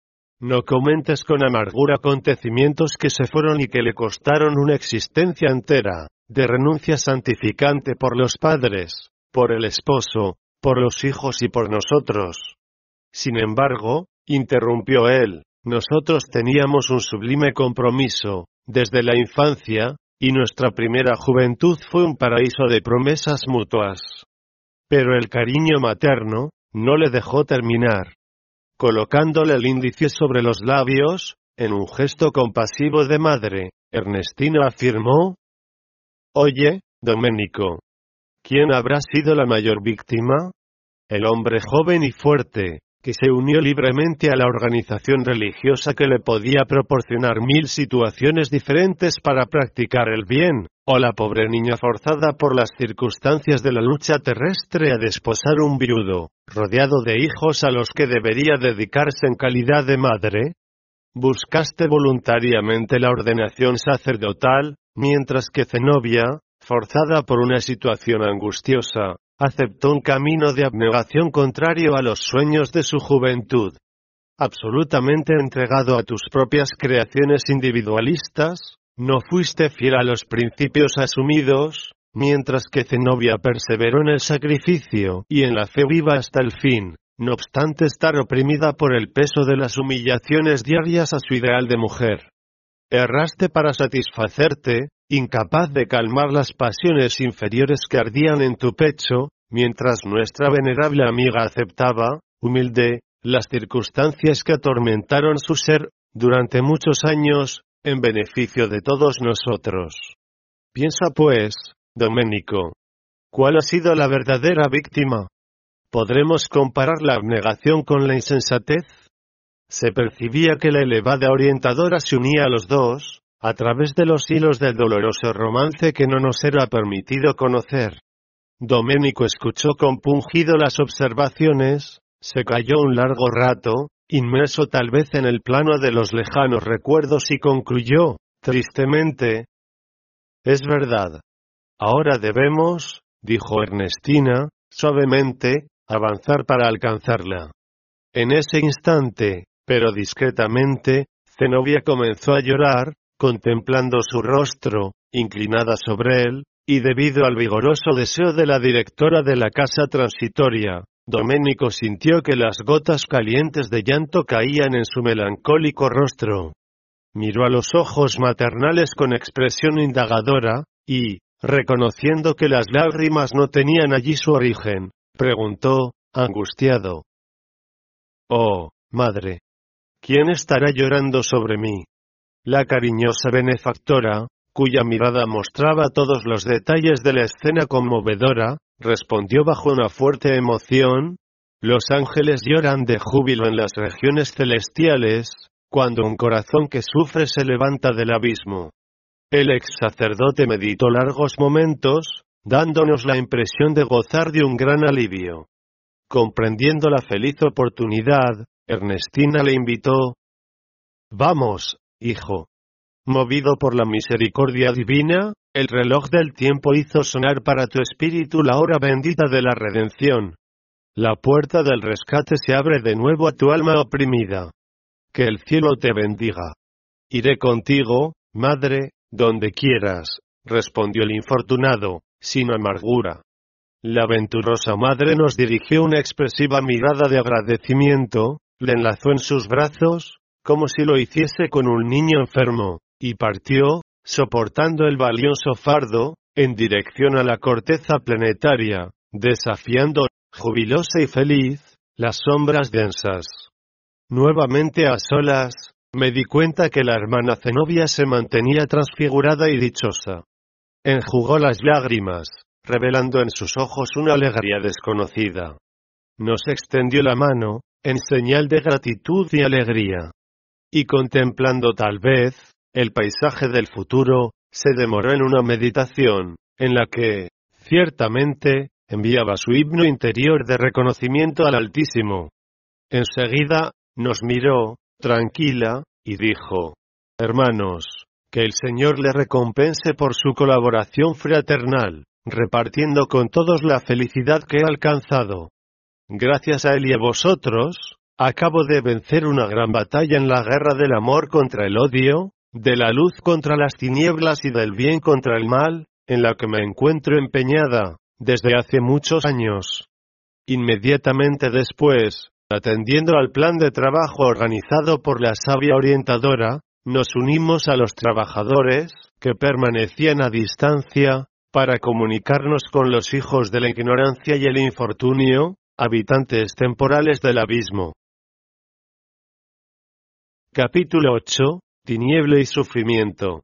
No comentes con amargura acontecimientos que se fueron y que le costaron una existencia entera, de renuncia santificante por los padres, por el esposo, por los hijos y por nosotros». Sin embargo, interrumpió él, nosotros teníamos un sublime compromiso, desde la infancia, y nuestra primera juventud fue un paraíso de promesas mutuas. Pero el cariño materno, no le dejó terminar. Colocándole el índice sobre los labios, en un gesto compasivo de madre, Ernestina afirmó: «Oye, Domenico, ¿quién habrá sido la mayor víctima? El hombre joven y fuerte, que se unió libremente a la organización religiosa que le podía proporcionar mil situaciones diferentes para practicar el bien, o la pobre niña forzada por las circunstancias de la lucha terrestre a desposar un viudo, rodeado de hijos a los que debería dedicarse en calidad de madre? Buscaste voluntariamente la ordenación sacerdotal, mientras que Zenobia, forzada por una situación angustiosa, aceptó un camino de abnegación contrario a los sueños de su juventud. Absolutamente entregado a tus propias creaciones individualistas, no fuiste fiel a los principios asumidos, mientras que Zenobia perseveró en el sacrificio y en la fe viva hasta el fin, no obstante estar oprimida por el peso de las humillaciones diarias a su ideal de mujer. Erraste para satisfacerte, incapaz de calmar las pasiones inferiores que ardían en tu pecho, mientras nuestra venerable amiga aceptaba, humilde, las circunstancias que atormentaron su ser, durante muchos años, en beneficio de todos nosotros. Piensa pues, Domenico, ¿cuál ha sido la verdadera víctima? ¿Podremos comparar la abnegación con la insensatez? Se percibía que la elevada orientadora se unía a los dos, a través de los hilos del doloroso romance que no nos era permitido conocer. Domenico escuchó compungido las observaciones, se calló un largo rato, inmerso tal vez en el plano de los lejanos recuerdos y concluyó, tristemente: «Es verdad. Ahora debemos», dijo Ernestina, suavemente, «avanzar para alcanzarla». En ese instante, pero discretamente, Zenobia comenzó a llorar, contemplando su rostro, inclinada sobre él, y debido al vigoroso deseo de la directora de la casa transitoria, Doménico sintió que las gotas calientes de llanto caían en su melancólico rostro. Miró a los ojos maternales con expresión indagadora, y, reconociendo que las lágrimas no tenían allí su origen, preguntó, angustiado: «Oh, madre, ¿quién estará llorando sobre mí?». La cariñosa benefactora, cuya mirada mostraba todos los detalles de la escena conmovedora, respondió bajo una fuerte emoción: «Los ángeles lloran de júbilo en las regiones celestiales, cuando un corazón que sufre se levanta del abismo». El ex sacerdote meditó largos momentos, dándonos la impresión de gozar de un gran alivio. Comprendiendo la feliz oportunidad, Ernestina le invitó: «Vamos, hijo». Movido por la misericordia divina, el reloj del tiempo hizo sonar para tu espíritu la hora bendita de la redención. La puerta del rescate se abre de nuevo a tu alma oprimida. Que el cielo te bendiga. «Iré contigo, madre, donde quieras», respondió el infortunado, sin amargura. La venturosa madre nos dirigió una expresiva mirada de agradecimiento, le enlazó en sus brazos, como si lo hiciese con un niño enfermo, y partió, soportando el valioso fardo, en dirección a la corteza planetaria, desafiando, jubilosa y feliz, las sombras densas. Nuevamente a solas, me di cuenta que la hermana Zenobia se mantenía transfigurada y dichosa. Enjugó las lágrimas, revelando en sus ojos una alegría desconocida. Nos extendió la mano, en señal de gratitud y alegría. Y contemplando tal vez el paisaje del futuro, se demoró en una meditación, en la que, ciertamente, enviaba su himno interior de reconocimiento al Altísimo. Enseguida, nos miró, tranquila, y dijo: «Hermanos, que el Señor le recompense por su colaboración fraternal, repartiendo con todos la felicidad que he alcanzado. Gracias a él y a vosotros, acabo de vencer una gran batalla en la guerra del amor contra el odio, de la luz contra las tinieblas y del bien contra el mal, en la que me encuentro empeñada, desde hace muchos años». Inmediatamente después, atendiendo al plan de trabajo organizado por la sabia orientadora, nos unimos a los trabajadores, que permanecían a distancia, para comunicarnos con los hijos de la ignorancia y el infortunio, habitantes temporales del abismo. Capítulo ocho. Tiniebla y sufrimiento.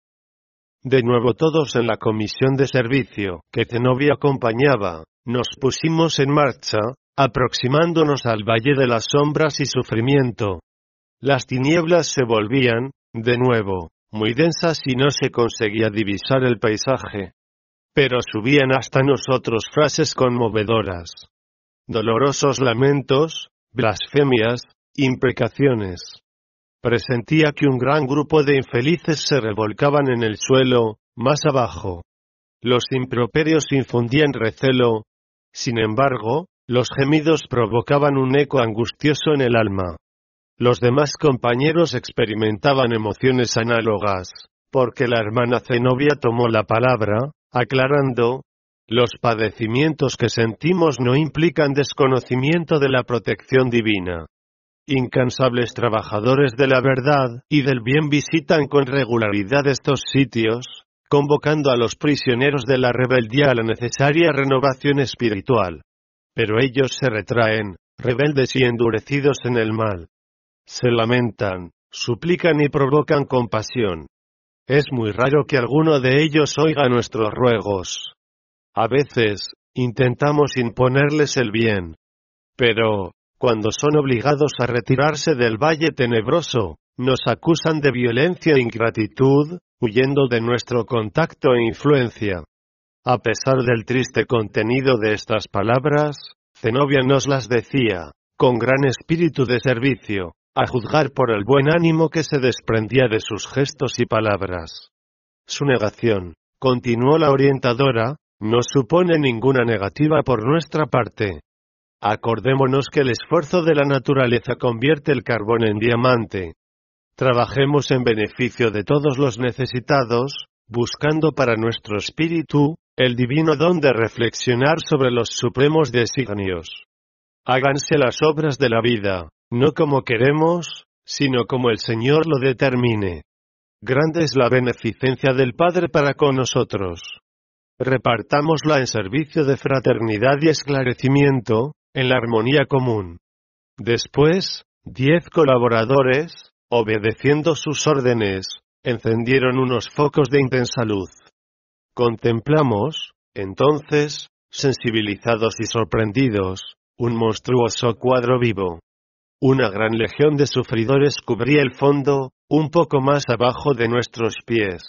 De nuevo todos en la comisión de servicio, que Zenobia acompañaba, nos pusimos en marcha, aproximándonos al valle de las sombras y sufrimiento. Las tinieblas se volvían, de nuevo, muy densas y no se conseguía divisar el paisaje. Pero subían hasta nosotros frases conmovedoras. Dolorosos lamentos, blasfemias, imprecaciones. Presentía que un gran grupo de infelices se revolcaban en el suelo, más abajo. Los improperios infundían recelo. Sin embargo, los gemidos provocaban un eco angustioso en el alma. Los demás compañeros experimentaban emociones análogas, porque la hermana Zenobia tomó la palabra, aclarando: «Los padecimientos que sentimos no implican desconocimiento de la protección divina. Incansables trabajadores de la verdad y del bien visitan con regularidad estos sitios, convocando a los prisioneros de la rebeldía a la necesaria renovación espiritual. Pero ellos se retraen, rebeldes y endurecidos en el mal. Se lamentan, suplican y provocan compasión. Es muy raro que alguno de ellos oiga nuestros ruegos. A veces, intentamos imponerles el bien. Pero, cuando son obligados a retirarse del valle tenebroso, nos acusan de violencia e ingratitud, huyendo de nuestro contacto e influencia». A pesar del triste contenido de estas palabras, Zenobia nos las decía, con gran espíritu de servicio, a juzgar por el buen ánimo que se desprendía de sus gestos y palabras. Su negación, continuó la orientadora, no supone ninguna negativa por nuestra parte. Acordémonos que el esfuerzo de la naturaleza convierte el carbón en diamante. Trabajemos en beneficio de todos los necesitados, buscando para nuestro espíritu, el divino don de reflexionar sobre los supremos designios. Háganse las obras de la vida, no como queremos, sino como el Señor lo determine. Grande es la beneficencia del Padre para con nosotros. Repartámosla en servicio de fraternidad y esclarecimiento, en la armonía común. Después, diez colaboradores, obedeciendo sus órdenes, encendieron unos focos de intensa luz. Contemplamos, entonces, sensibilizados y sorprendidos, un monstruoso cuadro vivo. Una gran legión de sufridores cubría el fondo, un poco más abajo de nuestros pies.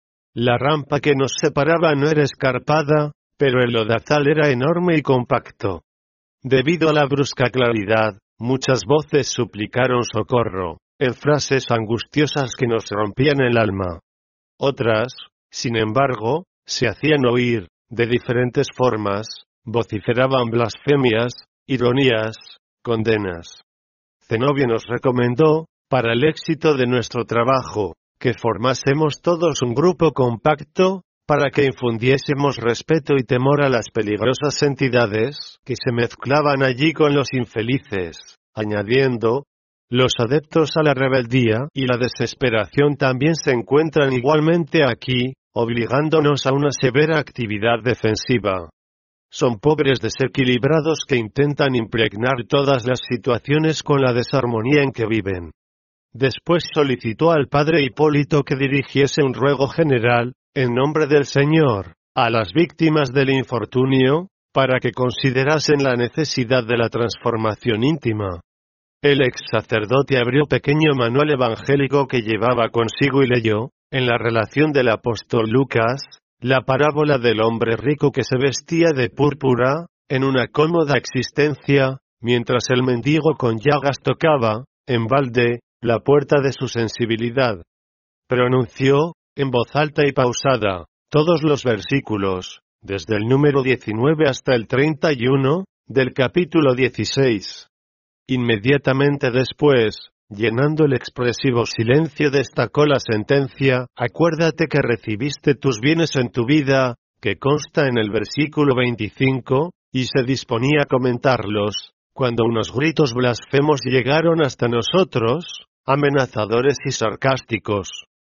La rampa que nos separaba no era escarpada, pero el lodazal era enorme y compacto. Debido a la brusca claridad, muchas voces suplicaron socorro, en frases angustiosas que nos rompían el alma. Otras, sin embargo, se hacían oír, de diferentes formas, vociferaban blasfemias, ironías, condenas. Zenobia nos recomendó, para el éxito de nuestro trabajo, que formásemos todos un grupo compacto, para que infundiésemos respeto y temor a las peligrosas entidades que se mezclaban allí con los infelices, añadiendo, los adeptos a la rebeldía y la desesperación también se encuentran igualmente aquí, obligándonos a una severa actividad defensiva. Son pobres desequilibrados que intentan impregnar todas las situaciones con la desarmonía en que viven. Después solicitó al padre Hipólito que dirigiese un ruego general, en nombre del Señor, a las víctimas del infortunio, para que considerasen la necesidad de la transformación íntima. El ex sacerdote abrió pequeño manual evangélico que llevaba consigo y leyó, en la relación del apóstol Lucas, la parábola del hombre rico que se vestía de púrpura, en una cómoda existencia, mientras el mendigo con llagas tocaba, en balde, la puerta de su sensibilidad. Pronunció, en voz alta y pausada, todos los versículos, desde el número diecinueve hasta el treinta y uno, del capítulo dieciséis. Inmediatamente después, llenando el expresivo silencio, destacó la sentencia: acuérdate que recibiste tus bienes en tu vida, que consta en el versículo veinticinco, y se disponía a comentarlos, cuando unos gritos blasfemos llegaron hasta nosotros, amenazadores y sarcásticos.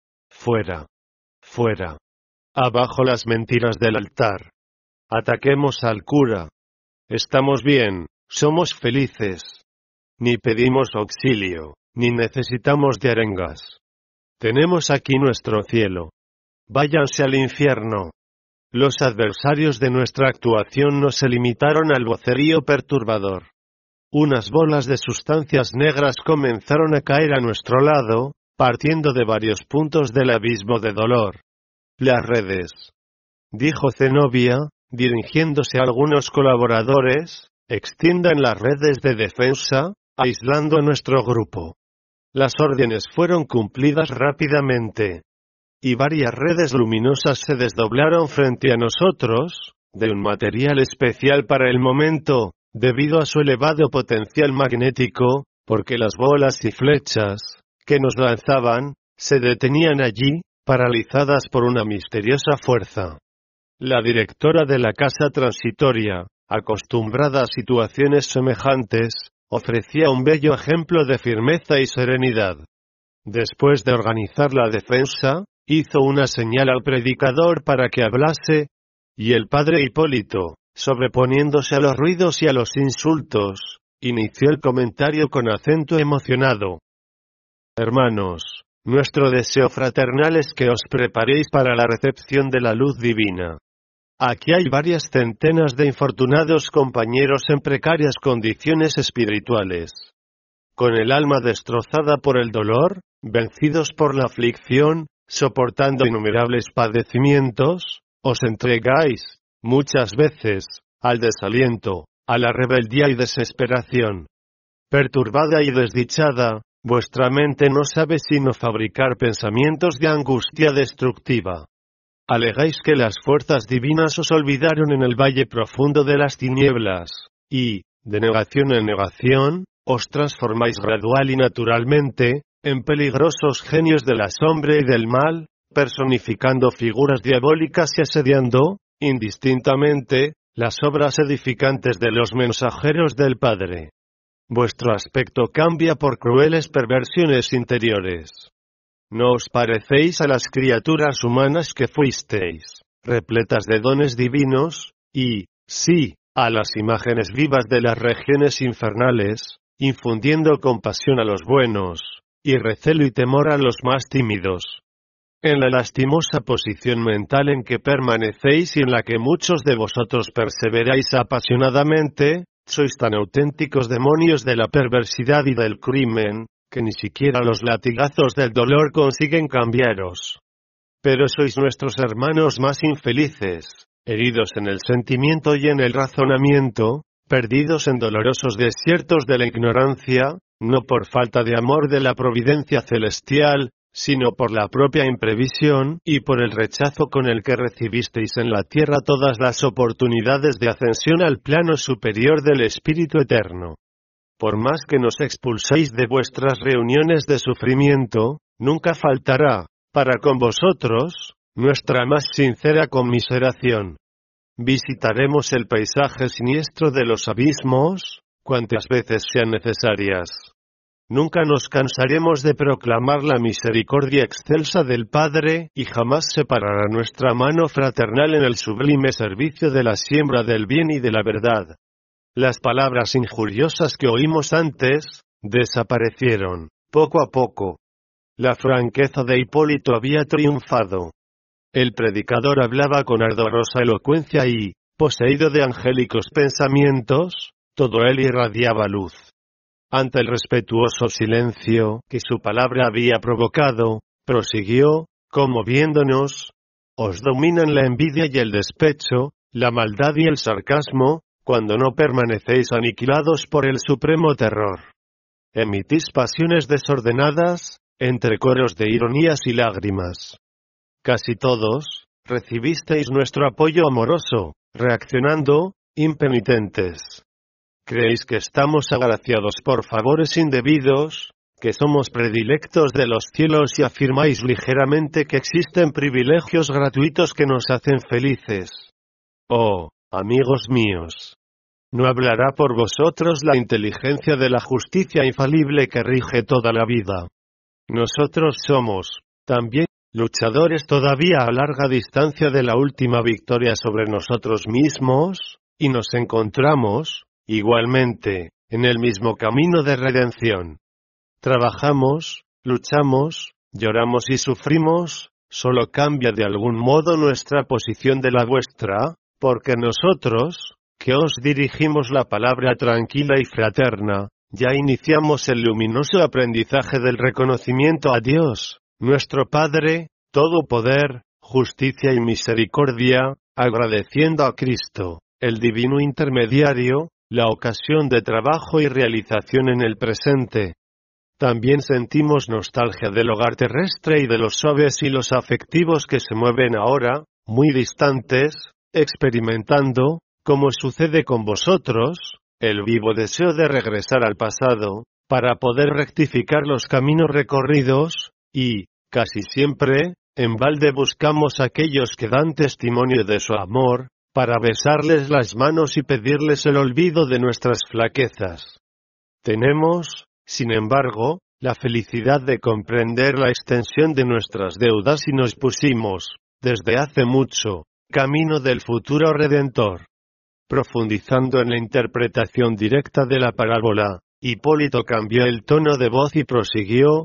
Fuera. Fuera. Abajo las mentiras del altar. Ataquemos al cura. Estamos bien, somos felices. Ni pedimos auxilio, ni necesitamos de arengas. Tenemos aquí nuestro cielo. Váyanse al infierno. Los adversarios de nuestra actuación no se limitaron al vocerío perturbador. Unas bolas de sustancias negras comenzaron a caer a nuestro lado, partiendo de varios puntos del abismo de dolor. Las redes. Dijo Zenobia, dirigiéndose a algunos colaboradores, extiendan las redes de defensa, aislando a nuestro grupo. Las órdenes fueron cumplidas rápidamente. Y varias redes luminosas se desdoblaron frente a nosotros, de un material especial para el momento, debido a su elevado potencial magnético, porque las bolas y flechas, que nos lanzaban, se detenían allí, paralizadas por una misteriosa fuerza. La directora de la casa transitoria, acostumbrada a situaciones semejantes, ofrecía un bello ejemplo de firmeza y serenidad. Después de organizar la defensa, hizo una señal al predicador para que hablase, y el padre Hipólito, sobreponiéndose a los ruidos y a los insultos, inició el comentario con acento emocionado. Hermanos, nuestro deseo fraternal es que os preparéis para la recepción de la luz divina. Aquí hay varias centenas de infortunados compañeros en precarias condiciones espirituales. Con el alma destrozada por el dolor, vencidos por la aflicción, soportando innumerables padecimientos, os entregáis, muchas veces, al desaliento, a la rebeldía y desesperación. Perturbada y desdichada, vuestra mente no sabe sino fabricar pensamientos de angustia destructiva. Alegáis que las fuerzas divinas os olvidaron en el valle profundo de las tinieblas, y, de negación en negación, os transformáis gradual y naturalmente, en peligrosos genios de la sombra y del mal, personificando figuras diabólicas y asediando, indistintamente, las obras edificantes de los mensajeros del Padre. Vuestro aspecto cambia por crueles perversiones interiores. No os parecéis a las criaturas humanas que fuisteis, repletas de dones divinos, y, sí, a las imágenes vivas de las regiones infernales, infundiendo compasión a los buenos, y recelo y temor a los más tímidos. En la lastimosa posición mental en que permanecéis y en la que muchos de vosotros perseveráis apasionadamente, sois tan auténticos demonios de la perversidad y del crimen, que ni siquiera los latigazos del dolor consiguen cambiaros. Pero sois nuestros hermanos más infelices, heridos en el sentimiento y en el razonamiento, perdidos en dolorosos desiertos de la ignorancia, no por falta de amor de la providencia celestial, sino por la propia imprevisión, y por el rechazo con el que recibisteis en la tierra todas las oportunidades de ascensión al plano superior del Espíritu Eterno. Por más que nos expulséis de vuestras reuniones de sufrimiento, nunca faltará, para con vosotros, nuestra más sincera conmiseración. Visitaremos el paisaje siniestro de los abismos, cuantas veces sean necesarias. Nunca nos cansaremos de proclamar la misericordia excelsa del Padre, y jamás separará nuestra mano fraternal en el sublime servicio de la siembra del bien y de la verdad. Las palabras injuriosas que oímos antes, desaparecieron, poco a poco. La franqueza de Hipólito había triunfado. El predicador hablaba con ardorosa elocuencia y, poseído de angélicos pensamientos, todo él irradiaba luz. Ante el respetuoso silencio que su palabra había provocado, prosiguió, conmoviéndonos: os dominan la envidia y el despecho, la maldad y el sarcasmo, cuando no permanecéis aniquilados por el supremo terror. Emitís pasiones desordenadas, entre coros de ironías y lágrimas. Casi todos, recibisteis nuestro apoyo amoroso, reaccionando, impenitentes. ¿Creéis que estamos agraciados por favores indebidos, que somos predilectos de los cielos y afirmáis ligeramente que existen privilegios gratuitos que nos hacen felices? Oh, amigos míos, ¿no hablará por vosotros la inteligencia de la justicia infalible que rige toda la vida? Nosotros somos, también, luchadores todavía a larga distancia de la última victoria sobre nosotros mismos, y nos encontramos, igualmente, en el mismo camino de redención. Trabajamos, luchamos, lloramos y sufrimos, solo cambia de algún modo nuestra posición de la vuestra, porque nosotros, que os dirigimos la palabra tranquila y fraterna, ya iniciamos el luminoso aprendizaje del reconocimiento a Dios, nuestro Padre, todo poder, justicia y misericordia, agradeciendo a Cristo, el divino intermediario, la ocasión de trabajo y realización en el presente. También sentimos nostalgia del hogar terrestre y de los suaves hilos afectivos que se mueven ahora, muy distantes, experimentando, como sucede con vosotros, el vivo deseo de regresar al pasado, para poder rectificar los caminos recorridos, y, casi siempre, en balde buscamos a aquellos que dan testimonio de su amor, para besarles las manos y pedirles el olvido de nuestras flaquezas. Tenemos, sin embargo, la felicidad de comprender la extensión de nuestras deudas y nos pusimos, desde hace mucho, camino del futuro Redentor. Profundizando en la interpretación directa de la parábola, Hipólito cambió el tono de voz y prosiguió: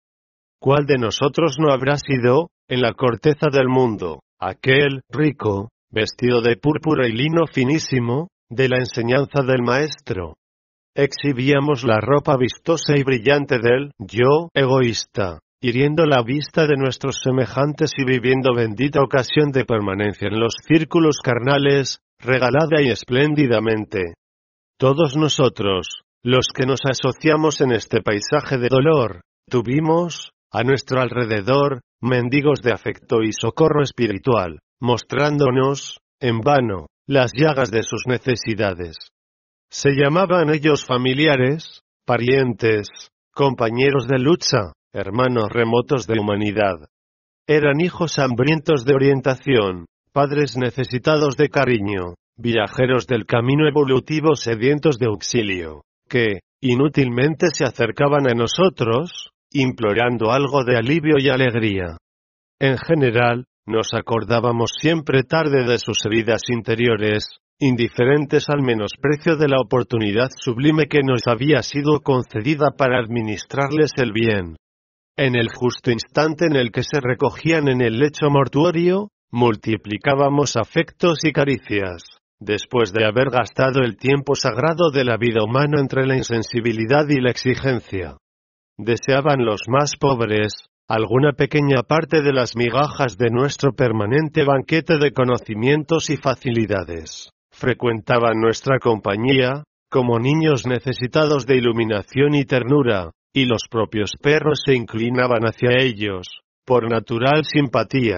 ¿cuál de nosotros no habrá sido, en la corteza del mundo, aquel rico, vestido de púrpura y lino finísimo, de la enseñanza del Maestro? Exhibíamos la ropa vistosa y brillante del yo egoísta, hiriendo la vista de nuestros semejantes y viviendo bendita ocasión de permanencia en los círculos carnales, regalada y espléndidamente. Todos nosotros, los que nos asociamos en este paisaje de dolor, tuvimos, a nuestro alrededor, mendigos de afecto y socorro espiritual, mostrándonos, en vano, las llagas de sus necesidades. Se llamaban ellos familiares, parientes, compañeros de lucha, hermanos remotos de humanidad. Eran hijos hambrientos de orientación, padres necesitados de cariño, viajeros del camino evolutivo sedientos de auxilio, que, inútilmente se acercaban a nosotros, implorando algo de alivio y alegría. En general, nos acordábamos siempre tarde de sus heridas interiores, indiferentes al menosprecio de la oportunidad sublime que nos había sido concedida para administrarles el bien. En el justo instante en el que se recogían en el lecho mortuorio, multiplicábamos afectos y caricias, después de haber gastado el tiempo sagrado de la vida humana entre la insensibilidad y la exigencia. Deseaban los más pobres alguna pequeña parte de las migajas de nuestro permanente banquete de conocimientos y facilidades. Frecuentaban nuestra compañía, como niños necesitados de iluminación y ternura, y los propios perros se inclinaban hacia ellos, por natural simpatía.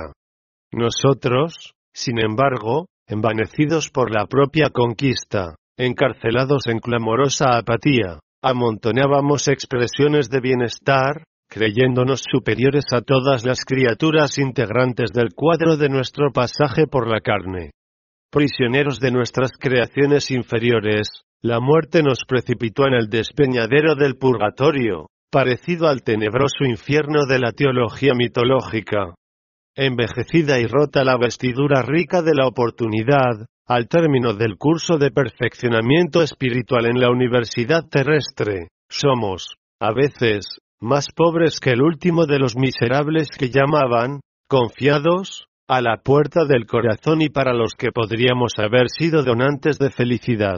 Nosotros, sin embargo, envanecidos por la propia conquista, encarcelados en clamorosa apatía, amontonábamos expresiones de bienestar, creyéndonos superiores a todas las criaturas integrantes del cuadro de nuestro pasaje por la carne. Prisioneros de nuestras creaciones inferiores, la muerte nos precipitó en el despeñadero del purgatorio, parecido al tenebroso infierno de la teología mitológica. Envejecida y rota la vestidura rica de la oportunidad, al término del curso de perfeccionamiento espiritual en la universidad terrestre, somos, a veces, más pobres que el último de los miserables que llamaban, confiados, a la puerta del corazón y para los que podríamos haber sido donantes de felicidad.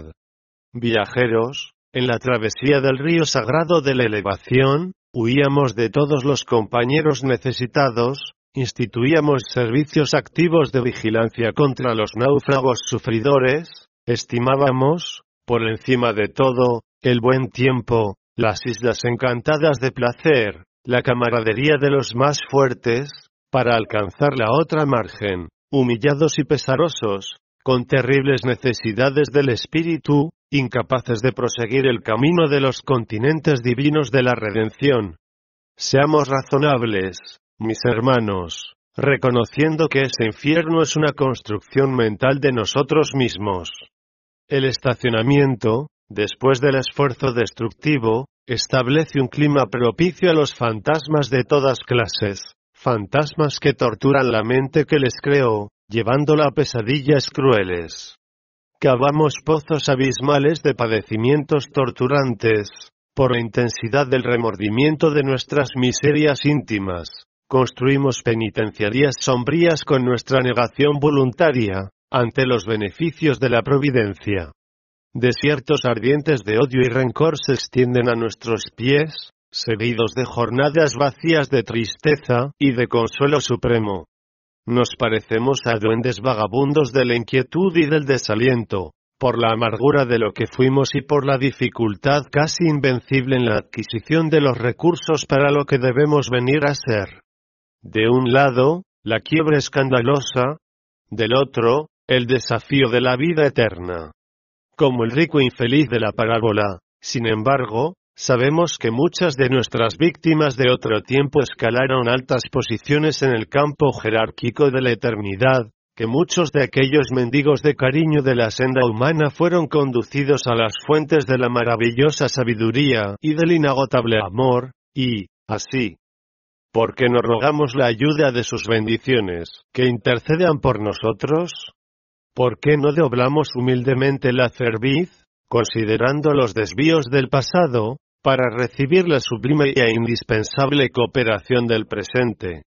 Viajeros, en la travesía del río sagrado de la elevación, huíamos de todos los compañeros necesitados, instituíamos servicios activos de vigilancia contra los náufragos sufridores, estimábamos, por encima de todo, el buen tiempo, las islas encantadas de placer, la camaradería de los más fuertes, para alcanzar la otra margen, humillados y pesarosos, con terribles necesidades del espíritu, incapaces de proseguir el camino de los continentes divinos de la redención. Seamos razonables, mis hermanos, reconociendo que ese infierno es una construcción mental de nosotros mismos. El estacionamiento, después del esfuerzo destructivo, establece un clima propicio a los fantasmas de todas clases, fantasmas que torturan la mente que les creó, llevándola a pesadillas crueles. Cavamos pozos abismales de padecimientos torturantes, por la intensidad del remordimiento de nuestras miserias íntimas. Construimos penitenciarías sombrías con nuestra negación voluntaria, ante los beneficios de la providencia. Desiertos ardientes de odio y rencor se extienden a nuestros pies, seguidos de jornadas vacías de tristeza y de consuelo supremo. Nos parecemos a duendes vagabundos de la inquietud y del desaliento, por la amargura de lo que fuimos y por la dificultad casi invencible en la adquisición de los recursos para lo que debemos venir a ser. De un lado, la quiebra escandalosa, del otro, el desafío de la vida eterna. Como el rico infeliz de la parábola, sin embargo, sabemos que muchas de nuestras víctimas de otro tiempo escalaron altas posiciones en el campo jerárquico de la eternidad, que muchos de aquellos mendigos de cariño de la senda humana fueron conducidos a las fuentes de la maravillosa sabiduría y del inagotable amor, y, así, ¿por qué no rogamos la ayuda de sus bendiciones, que intercedan por nosotros? ¿Por qué no doblamos humildemente la cerviz, considerando los desvíos del pasado, para recibir la sublime e indispensable cooperación del presente?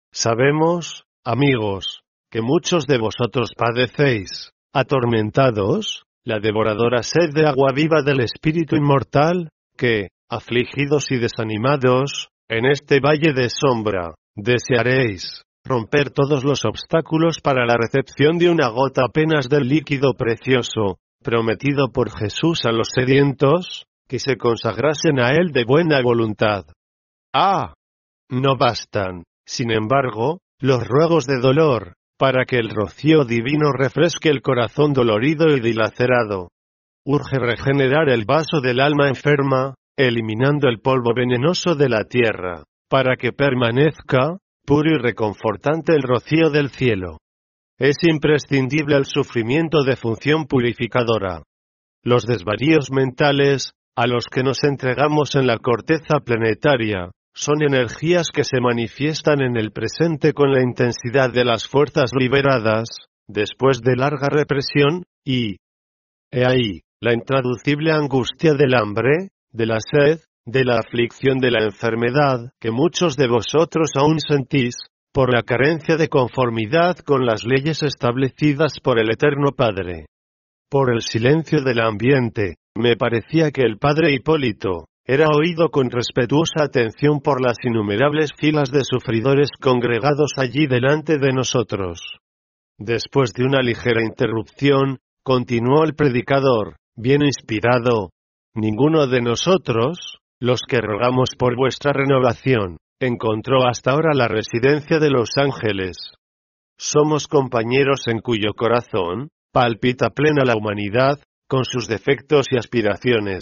Sabemos, amigos, que muchos de vosotros padecéis, atormentados, la devoradora sed de agua viva del Espíritu inmortal, que, afligidos y desanimados, en este valle de sombra, desearéis romper todos los obstáculos para la recepción de una gota apenas del líquido precioso, prometido por Jesús a los sedientos, que se consagrasen a Él de buena voluntad. ¡Ah! No bastan, sin embargo, los ruegos de dolor, para que el rocío divino refresque el corazón dolorido y dilacerado. Urge regenerar el vaso del alma enferma, eliminando el polvo venenoso de la tierra, para que permanezca, puro y reconfortante el rocío del cielo. es imprescindible el sufrimiento de función purificadora. Los desvaríos mentales, a los que nos entregamos en la corteza planetaria, son energías que se manifiestan en el presente con la intensidad de las fuerzas liberadas, después de larga represión, y he ahí, la intraducible angustia del hambre, de la sed, de la aflicción de la enfermedad, que muchos de vosotros aún sentís, por la carencia de conformidad con las leyes establecidas por el Eterno Padre. Por el silencio del ambiente, me parecía que el Padre Hipólito era oído con respetuosa atención por las innumerables filas de sufridores congregados allí delante de nosotros. Después de una ligera interrupción, continuó el predicador, bien inspirado: ninguno de nosotros, los que rogamos por vuestra renovación, encontró hasta ahora la residencia de los ángeles. Somos compañeros en cuyo corazón palpita plena la humanidad, con sus defectos y aspiraciones.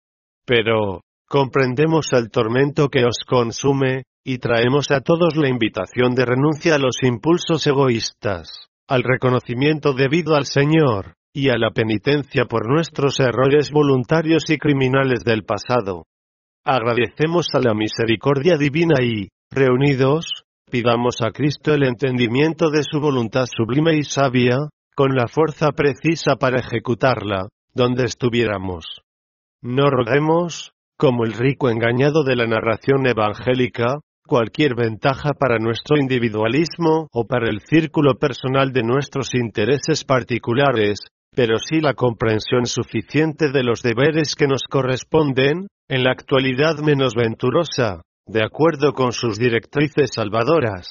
Pero comprendemos el tormento que os consume, y traemos a todos la invitación de renuncia a los impulsos egoístas, al reconocimiento debido al Señor, y a la penitencia por nuestros errores voluntarios y criminales del pasado. Agradecemos a la misericordia divina y, reunidos, pidamos a Cristo el entendimiento de su voluntad sublime y sabia, con la fuerza precisa para ejecutarla, donde estuviéramos. No roguemos, como el rico engañado de la narración evangélica, cualquier ventaja para nuestro individualismo o para el círculo personal de nuestros intereses particulares, pero sí la comprensión suficiente de los deberes que nos corresponden, en la actualidad menos venturosa, de acuerdo con sus directrices salvadoras.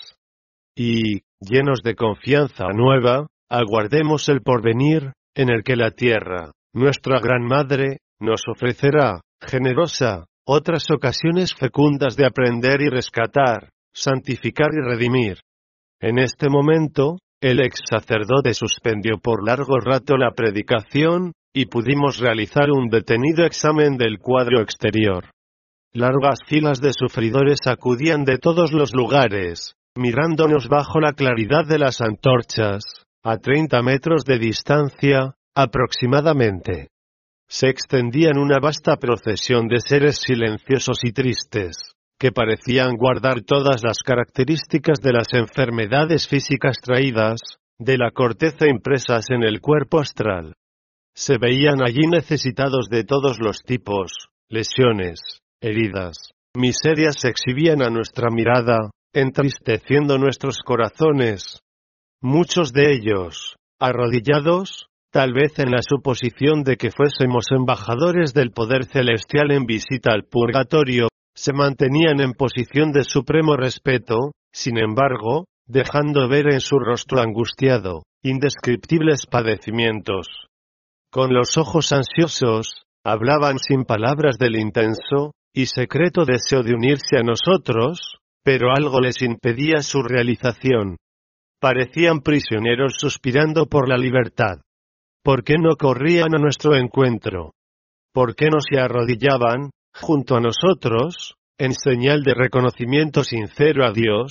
Y, llenos de confianza nueva, aguardemos el porvenir, en el que la tierra, nuestra gran madre, nos ofrecerá, generosa, otras ocasiones fecundas de aprender y rescatar, santificar y redimir. En este momento, el ex sacerdote suspendió por largo rato la predicación, y pudimos realizar un detenido examen del cuadro exterior. Largas filas de sufridores acudían de todos los lugares, mirándonos bajo la claridad de las antorchas, a treinta metros de distancia, aproximadamente. Se extendía en una vasta procesión de seres silenciosos y tristes, que parecían guardar todas las características de las enfermedades físicas traídas, de la corteza impresas en el cuerpo astral. Se veían allí necesitados de todos los tipos, lesiones, heridas, miserias se exhibían a nuestra mirada, entristeciendo nuestros corazones. Muchos de ellos, arrodillados, tal vez en la suposición de que fuésemos embajadores del poder celestial en visita al purgatorio, se mantenían en posición de supremo respeto, sin embargo, dejando ver en su rostro angustiado, indescriptibles padecimientos. Con los ojos ansiosos, hablaban sin palabras del intenso y secreto deseo de unirse a nosotros, pero algo les impedía su realización. Parecían prisioneros suspirando por la libertad. ¿Por qué no corrían a nuestro encuentro? ¿Por qué no se arrodillaban, junto a nosotros, en señal de reconocimiento sincero a Dios?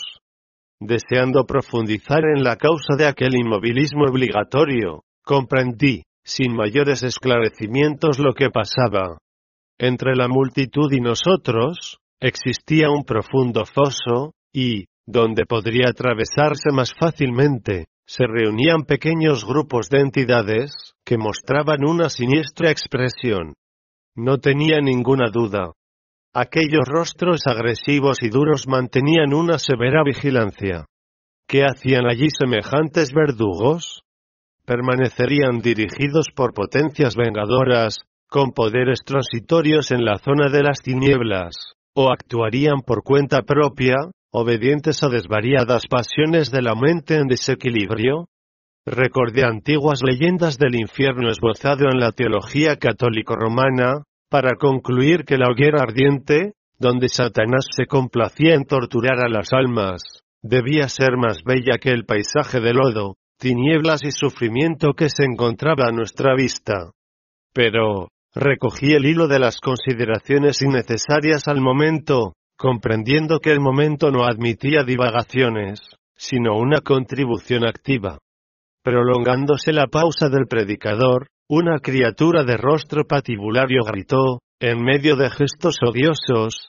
Deseando profundizar en la causa de aquel inmovilismo obligatorio, comprendí, sin mayores esclarecimientos, lo que pasaba. Entre la multitud y nosotros, existía un profundo foso, y, donde podría atravesarse más fácilmente, se reunían pequeños grupos de entidades, que mostraban una siniestra expresión. No tenía ninguna duda. Aquellos rostros agresivos y duros mantenían una severa vigilancia. ¿Qué hacían allí semejantes verdugos? Permanecerían dirigidos por potencias vengadoras, con poderes transitorios en la zona de las tinieblas, o actuarían por cuenta propia, obedientes a desvariadas pasiones de la mente en desequilibrio. Recordé antiguas leyendas del infierno esbozado en la teología católico-romana, para concluir que la hoguera ardiente, donde Satanás se complacía en torturar a las almas, debía ser más bella que el paisaje de lodo, tinieblas y sufrimiento que se encontraba a nuestra vista. Pero, recogí el hilo de las consideraciones innecesarias al momento, comprendiendo que el momento no admitía divagaciones, sino una contribución activa. Prolongándose la pausa del predicador, una criatura de rostro patibulario gritó, en medio de gestos odiosos: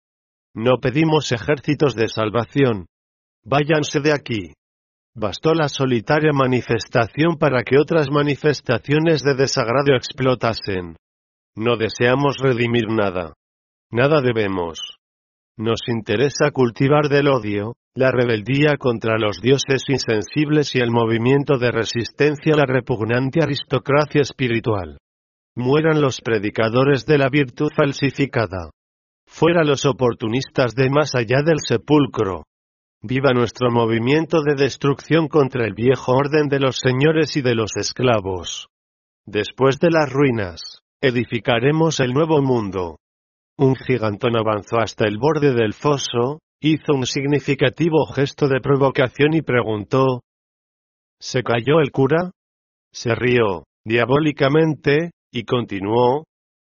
«No pedimos ejércitos de salvación. Váyanse de aquí». Bastó la solitaria manifestación para que otras manifestaciones de desagrado explotasen. No deseamos redimir nada. Nada debemos. Nos interesa cultivar del odio, la rebeldía contra los dioses insensibles y el movimiento de resistencia a la repugnante aristocracia espiritual. Mueran los predicadores de la virtud falsificada. Fuera los oportunistas de más allá del sepulcro. Viva nuestro movimiento de destrucción contra el viejo orden de los señores y de los esclavos. Después de las ruinas, edificaremos el nuevo mundo. Un gigantón avanzó hasta el borde del foso, hizo un significativo gesto de provocación y preguntó: ¿Se cayó el cura? Se rió, diabólicamente, y continuó: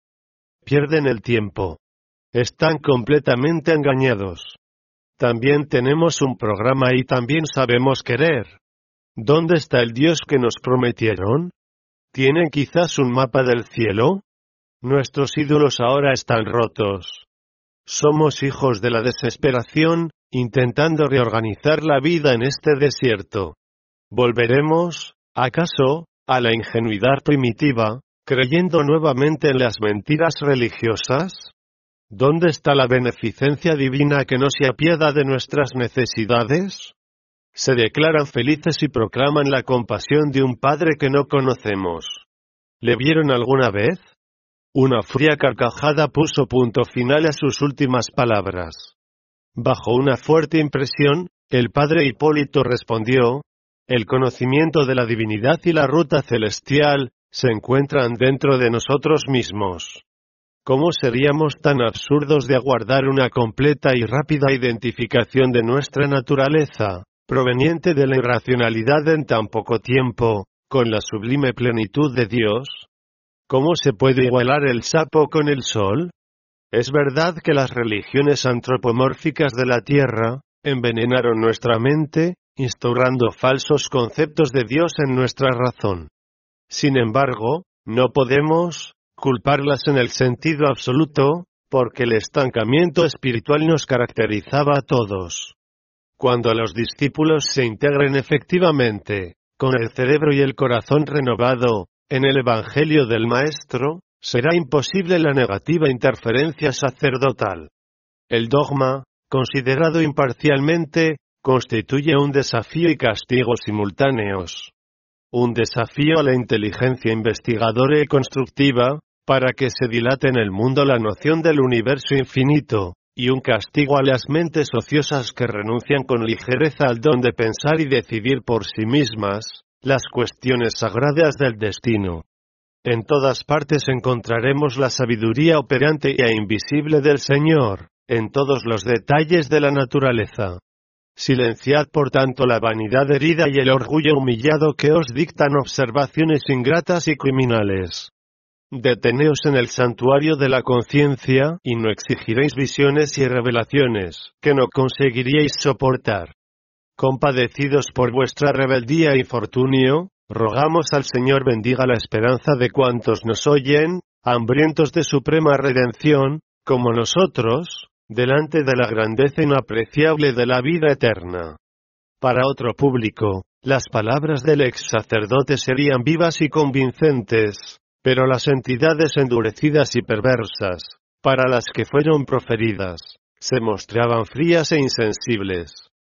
Pierden el tiempo. Están completamente engañados. También tenemos un programa y también sabemos querer. ¿Dónde está el Dios que nos prometieron? ¿Tienen quizás un mapa del cielo? Nuestros ídolos ahora están rotos. Somos hijos de la desesperación, intentando reorganizar la vida en este desierto. ¿Volveremos, acaso, a la ingenuidad primitiva, creyendo nuevamente en las mentiras religiosas? ¿Dónde está la beneficencia divina que no se apiada de nuestras necesidades? Se declaran felices y proclaman la compasión de un Padre que no conocemos. ¿Le vieron alguna vez? Una fría carcajada puso punto final a sus últimas palabras. Bajo una fuerte impresión, el padre Hipólito respondió: el conocimiento de la divinidad y la ruta celestial se encuentran dentro de nosotros mismos. ¿Cómo seríamos tan absurdos de aguardar una completa y rápida identificación de nuestra naturaleza, proveniente de la irracionalidad en tan poco tiempo, con la sublime plenitud de Dios? ¿Cómo se puede igualar el sapo con el sol? Es verdad que las religiones antropomórficas de la tierra envenenaron nuestra mente, instaurando falsos conceptos de Dios en nuestra razón. Sin embargo, no podemos culparlas en el sentido absoluto, porque el estancamiento espiritual nos caracterizaba a todos. Cuando los discípulos se integren efectivamente, con el cerebro y el corazón renovado, en el Evangelio del Maestro, será imposible la negativa interferencia sacerdotal. El dogma, considerado imparcialmente, constituye un desafío y castigo simultáneos. Un desafío a la inteligencia investigadora y constructiva, para que se dilate en el mundo la noción del universo infinito, y un castigo a las mentes ociosas que renuncian con ligereza al don de pensar y decidir por sí mismas las cuestiones sagradas del destino. En todas partes encontraremos la sabiduría operante e invisible del Señor, en todos los detalles de la naturaleza. Silenciad por tanto la vanidad herida y el orgullo humillado que os dictan observaciones ingratas y criminales. Deteneos en el santuario de la conciencia, y no exigiréis visiones y revelaciones, que no conseguiríais soportar. Compadecidos por vuestra rebeldía e infortunio, rogamos al Señor bendiga la esperanza de cuantos nos oyen, hambrientos de suprema redención, como nosotros, delante de la grandeza inapreciable de la vida eterna. Para otro público, las palabras del ex sacerdote serían vivas y convincentes, pero las entidades endurecidas y perversas, para las que fueron proferidas, se mostraban frías e insensibles.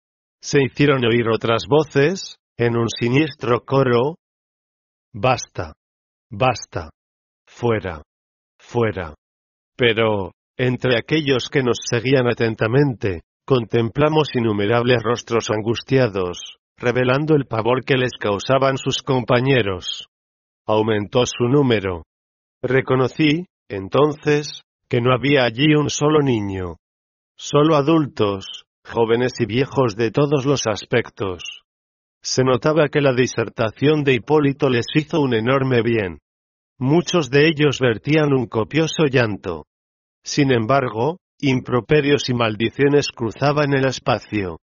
Se hicieron oír otras voces, en un siniestro coro: «Basta, basta, fuera, fuera». Pero, entre aquellos que nos seguían atentamente, contemplamos innumerables rostros angustiados, revelando el pavor que les causaban sus compañeros. Aumentó su número. Reconocí, entonces, que no había allí un solo niño. Solo adultos, jóvenes y viejos de todos los aspectos. Se notaba que la disertación de Hipólito les hizo un enorme bien. Muchos de ellos vertían un copioso llanto. Sin embargo, improperios y maldiciones cruzaban el espacio.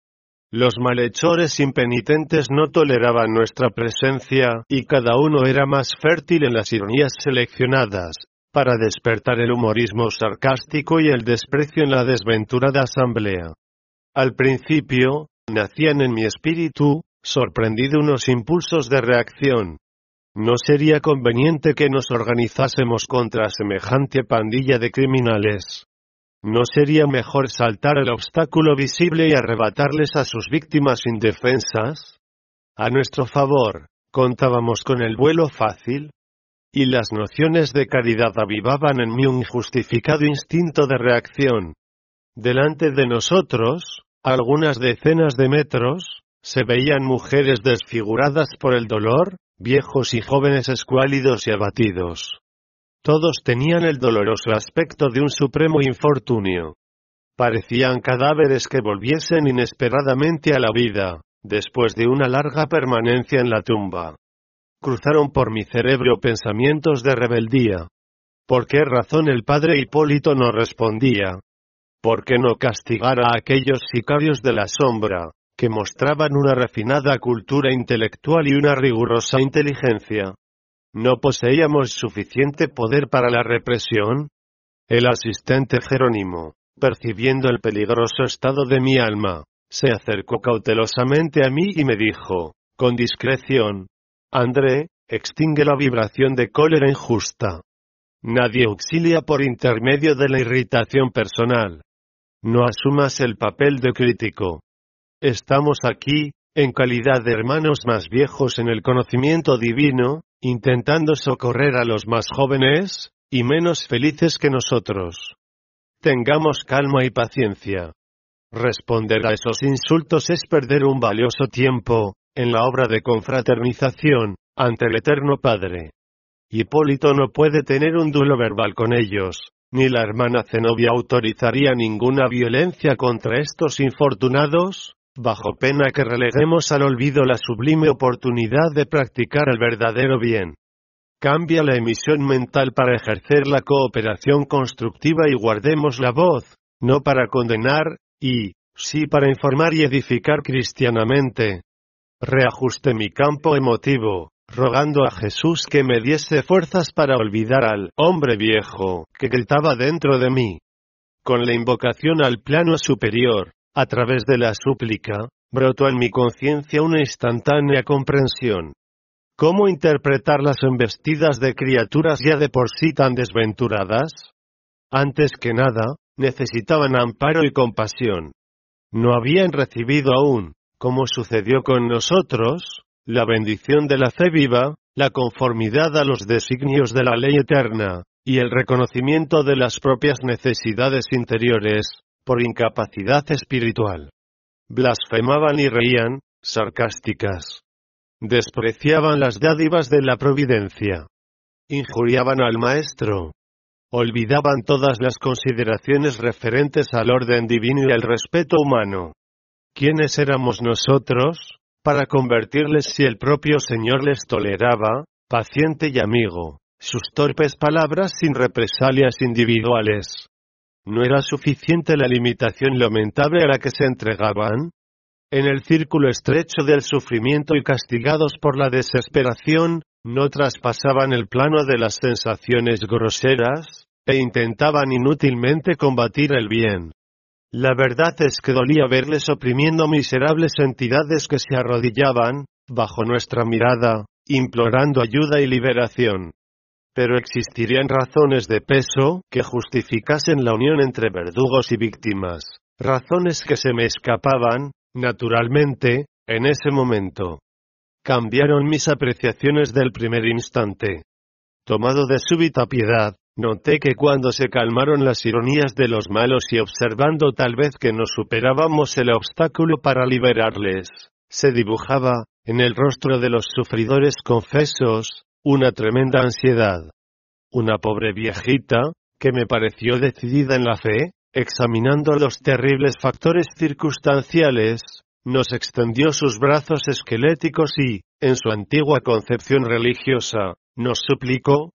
Los malhechores impenitentes no toleraban nuestra presencia, y cada uno era más fértil en las ironías seleccionadas, para despertar el humorismo sarcástico y el desprecio en la desventurada asamblea. Al principio, nacían en mi espíritu, sorprendido, unos impulsos de reacción. ¿No sería conveniente que nos organizásemos contra semejante pandilla de criminales? ¿No sería mejor saltar el obstáculo visible y arrebatarles a sus víctimas indefensas? A nuestro favor, contábamos con el vuelo fácil, y las nociones de caridad avivaban en mí un injustificado instinto de reacción. Delante de nosotros, a algunas decenas de metros, se veían mujeres desfiguradas por el dolor, viejos y jóvenes escuálidos y abatidos. Todos tenían el doloroso aspecto de un supremo infortunio. Parecían cadáveres que volviesen inesperadamente a la vida, después de una larga permanencia en la tumba. Cruzaron por mi cerebro pensamientos de rebeldía. ¿Por qué razón el padre Hipólito no respondía? ¿Por qué no castigar a aquellos sicarios de la sombra, que mostraban una refinada cultura intelectual y una rigurosa inteligencia? ¿No poseíamos suficiente poder para la represión? El asistente Jerónimo, percibiendo el peligroso estado de mi alma, se acercó cautelosamente a mí y me dijo, con discreción: André, extingue la vibración de cólera injusta. Nadie auxilia por intermedio de la irritación personal. No asumas el papel de crítico. Estamos aquí, en calidad de hermanos más viejos en el conocimiento divino, intentando socorrer a los más jóvenes, y menos felices que nosotros. Tengamos calma y paciencia. Responder a esos insultos es perder un valioso tiempo, en la obra de confraternización, ante el Eterno Padre. Hipólito no puede tener un duelo verbal con ellos, ni la hermana Zenobia autorizaría ninguna violencia contra estos infortunados, bajo pena que releguemos al olvido la sublime oportunidad de practicar el verdadero bien. Cambia la emisión mental para ejercer la cooperación constructiva y guardemos la voz, no para condenar, y, sí para informar y edificar cristianamente. Reajuste mi campo emotivo, rogando a Jesús que me diese fuerzas para olvidar al hombre viejo que gritaba dentro de mí. Con la invocación al plano superior, a través de la súplica, brotó en mi conciencia una instantánea comprensión. ¿Cómo interpretar las embestidas de criaturas ya de por sí tan desventuradas? Antes que nada, necesitaban amparo y compasión. No habían recibido aún, como sucedió con nosotros, la bendición de la fe viva, la conformidad a los designios de la ley eterna, y el reconocimiento de las propias necesidades interiores, por incapacidad espiritual. Blasfemaban y reían, sarcásticas. Despreciaban las dádivas de la providencia. Injuriaban al Maestro. Olvidaban todas las consideraciones referentes al orden divino y al respeto humano. ¿Quiénes éramos nosotros, para convertirles si el propio Señor les toleraba, paciente y amigo, sus torpes palabras sin represalias individuales? ¿No era suficiente la limitación lamentable a la que se entregaban? En el círculo estrecho del sufrimiento y castigados por la desesperación, no traspasaban el plano de las sensaciones groseras, e intentaban inútilmente combatir el bien. La verdad es que dolía verles oprimiendo miserables entidades que se arrodillaban, bajo nuestra mirada, implorando ayuda y liberación. Pero existirían razones de peso que justificasen la unión entre verdugos y víctimas, razones que se me escapaban, naturalmente, en ese momento. Cambiaron mis apreciaciones del primer instante. Tomado de súbita piedad, noté que cuando se calmaron las ironías de los malos y observando tal vez que no superábamos el obstáculo para liberarles, se dibujaba, en el rostro de los sufridores confesos, una tremenda ansiedad. Una pobre viejita, que me pareció decidida en la fe, examinando los terribles factores circunstanciales, nos extendió sus brazos esqueléticos y, en su antigua concepción religiosa, nos suplicó: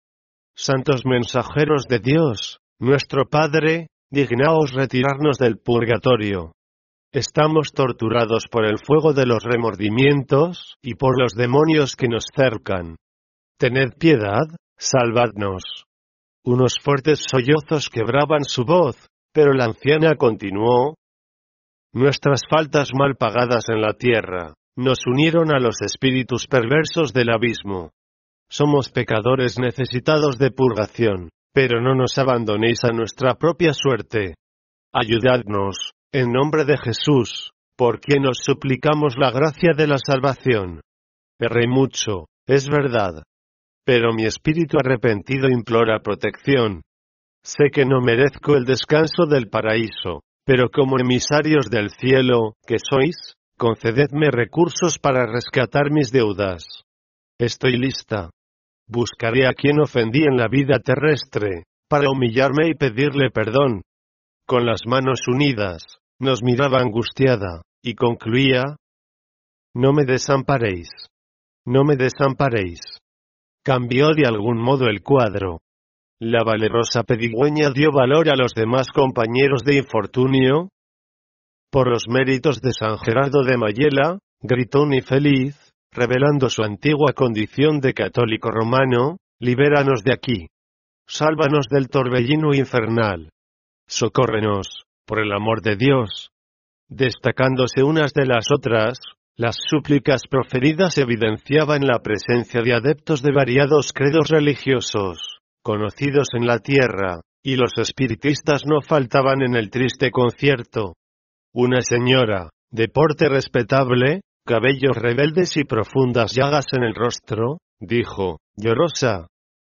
Santos mensajeros de Dios, nuestro Padre, dignaos retirarnos del purgatorio. Estamos torturados por el fuego de los remordimientos, y por los demonios que nos cercan. Tened piedad, salvadnos. Unos fuertes sollozos quebraban su voz, pero la anciana continuó. Nuestras faltas mal pagadas en la tierra, nos unieron a los espíritus perversos del abismo. Somos pecadores necesitados de purgación, pero no nos abandonéis a nuestra propia suerte. Ayudadnos, en nombre de Jesús, por quien os suplicamos la gracia de la salvación. Erré mucho, es verdad. Pero mi espíritu arrepentido implora protección. Sé que no merezco el descanso del paraíso, pero como emisarios del cielo, que sois, concededme recursos para rescatar mis deudas. Estoy lista. Buscaré a quien ofendí en la vida terrestre, para humillarme y pedirle perdón. Con las manos unidas, nos miraba angustiada, y concluía: No me desamparéis. No me desamparéis. Cambió de algún modo el cuadro. La valerosa pedigüeña dio valor a los demás compañeros de infortunio. Por los méritos de San Gerardo de Mayela, gritó un infeliz, revelando su antigua condición de católico romano, libéranos de aquí. Sálvanos del torbellino infernal. Socórrenos, por el amor de Dios. Destacándose unas de las otras, las súplicas proferidas evidenciaban la presencia de adeptos de variados credos religiosos, conocidos en la tierra, y los espiritistas no faltaban en el triste concierto. Una señora, de porte respetable, cabellos rebeldes y profundas llagas en el rostro, dijo, llorosa: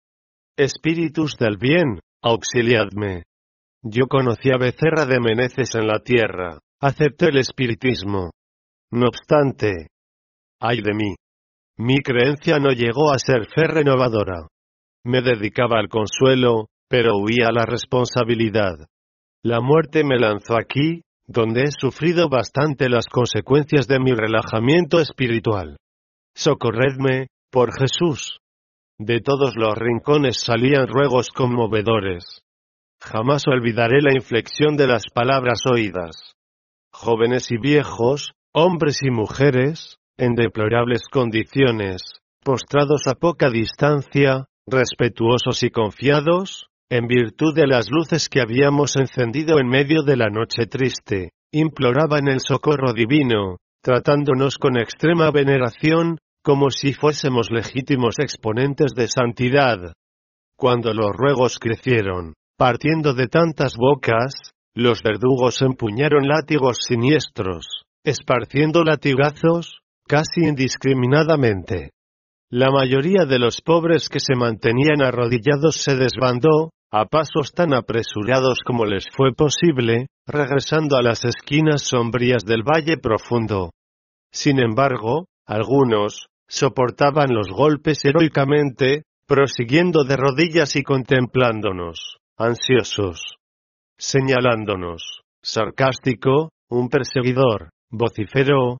Espíritus del bien, auxiliadme. Yo conocí a Becerra de Meneses en la tierra, acepté el espiritismo. No obstante, ay de mí. Mi creencia no llegó a ser fe renovadora. Me dedicaba al consuelo, pero huía a la responsabilidad. La muerte me lanzó aquí, donde he sufrido bastante las consecuencias de mi relajamiento espiritual. Socorredme, por Jesús. De todos los rincones salían ruegos conmovedores. Jamás olvidaré la inflexión de las palabras oídas. Jóvenes y viejos, hombres y mujeres, en deplorables condiciones, postrados a poca distancia, respetuosos y confiados, en virtud de las luces que habíamos encendido en medio de la noche triste, imploraban el socorro divino, tratándonos con extrema veneración, como si fuésemos legítimos exponentes de santidad. Cuando los ruegos crecieron, partiendo de tantas bocas, los verdugos empuñaron látigos siniestros, esparciendo latigazos, casi indiscriminadamente. La mayoría de los pobres que se mantenían arrodillados se desbandó, a pasos tan apresurados como les fue posible, regresando a las esquinas sombrías del valle profundo. Sin embargo, algunos soportaban los golpes heroicamente, prosiguiendo de rodillas y contemplándonos, ansiosos. Señalándonos, sarcástico, un perseguidor vociferó: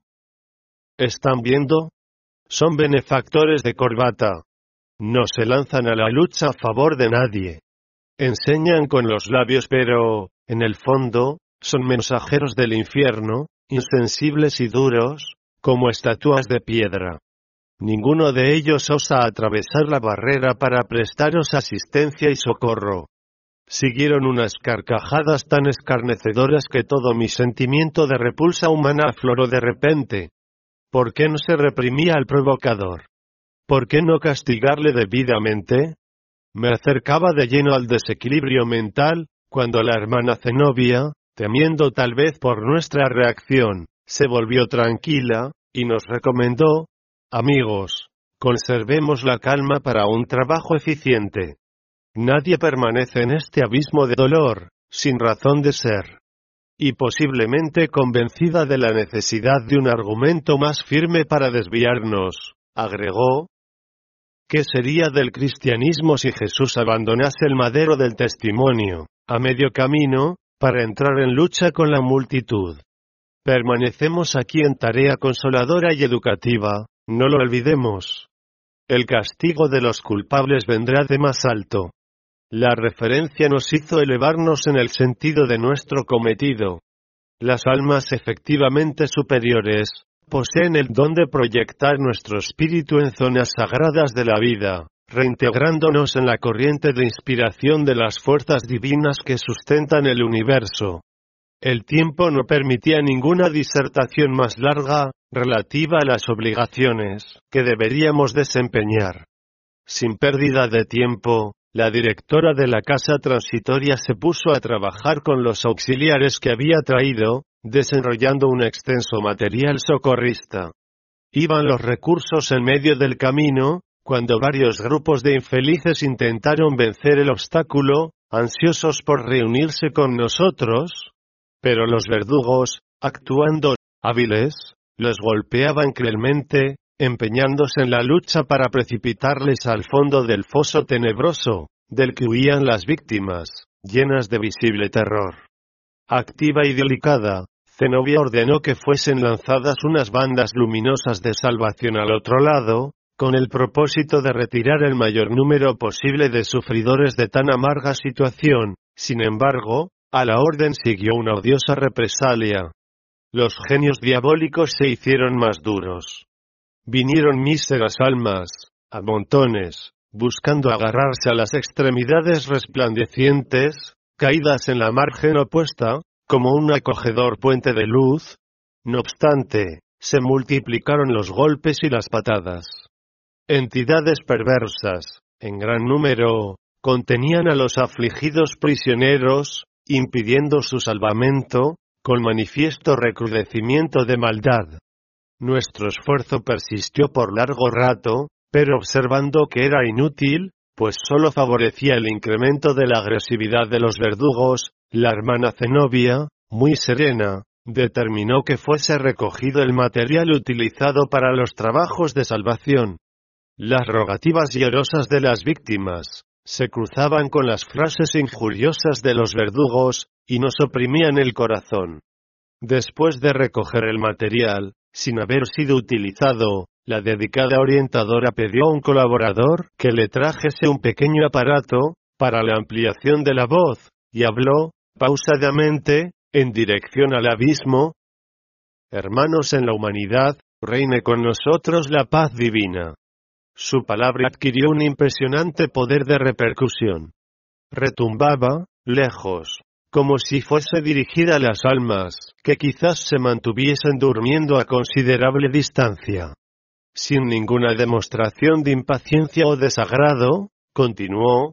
¿Están viendo? Son benefactores de corbata. No se lanzan a la lucha a favor de nadie. Enseñan con los labios pero, en el fondo, son mensajeros del infierno, insensibles y duros, como estatuas de piedra. Ninguno de ellos osa atravesar la barrera para prestaros asistencia y socorro. Siguieron unas carcajadas tan escarnecedoras que todo mi sentimiento de repulsa humana afloró de repente. ¿Por qué no se reprimía al provocador? ¿Por qué no castigarle debidamente? Me acercaba de lleno al desequilibrio mental, cuando la hermana Zenobia, temiendo tal vez por nuestra reacción, se volvió tranquila, y nos recomendó: amigos, conservemos la calma para un trabajo eficiente. Nadie permanece en este abismo de dolor, sin razón de ser. Y posiblemente convencida de la necesidad de un argumento más firme para desviarnos, agregó: ¿qué sería del cristianismo si Jesús abandonase el madero del testimonio, a medio camino, para entrar en lucha con la multitud? Permanecemos aquí en tarea consoladora y educativa, no lo olvidemos. El castigo de los culpables vendrá de más alto. La referencia nos hizo elevarnos en el sentido de nuestro cometido. Las almas efectivamente superiores poseen el don de proyectar nuestro espíritu en zonas sagradas de la vida, reintegrándonos en la corriente de inspiración de las fuerzas divinas que sustentan el universo. El tiempo no permitía ninguna disertación más larga, relativa a las obligaciones que deberíamos desempeñar. Sin pérdida de tiempo, la directora de la casa transitoria se puso a trabajar con los auxiliares que había traído, desenrollando un extenso material socorrista. Iban los recursos en medio del camino, cuando varios grupos de infelices intentaron vencer el obstáculo, ansiosos por reunirse con nosotros, pero los verdugos, actuando hábiles, los golpeaban cruelmente, empeñándose en la lucha para precipitarles al fondo del foso tenebroso, del que huían las víctimas, llenas de visible terror. Activa y delicada, Zenobia ordenó que fuesen lanzadas unas bandas luminosas de salvación al otro lado, con el propósito de retirar el mayor número posible de sufridores de tan amarga situación. Sin embargo, a la orden siguió una odiosa represalia. Los genios diabólicos se hicieron más duros. Vinieron míseras almas, a montones, buscando agarrarse a las extremidades resplandecientes, caídas en la margen opuesta, como un acogedor puente de luz. No obstante, se multiplicaron los golpes y las patadas. Entidades perversas, en gran número, contenían a los afligidos prisioneros, impidiendo su salvamento, con manifiesto recrudecimiento de maldad. Nuestro esfuerzo persistió por largo rato, pero observando que era inútil, pues solo favorecía el incremento de la agresividad de los verdugos, la hermana Zenobia, muy serena, determinó que fuese recogido el material utilizado para los trabajos de salvación. Las rogativas llorosas de las víctimas se cruzaban con las frases injuriosas de los verdugos, y nos oprimían el corazón. Después de recoger el material, sin haber sido utilizado, la dedicada orientadora pidió a un colaborador que le trajese un pequeño aparato para la ampliación de la voz, y habló, pausadamente, en dirección al abismo. Hermanos en la humanidad, reine con nosotros la paz divina. Su palabra adquirió un impresionante poder de repercusión. Retumbaba, lejos, como si fuese dirigida a las almas, que quizás se mantuviesen durmiendo a considerable distancia. Sin ninguna demostración de impaciencia o desagrado, continuó: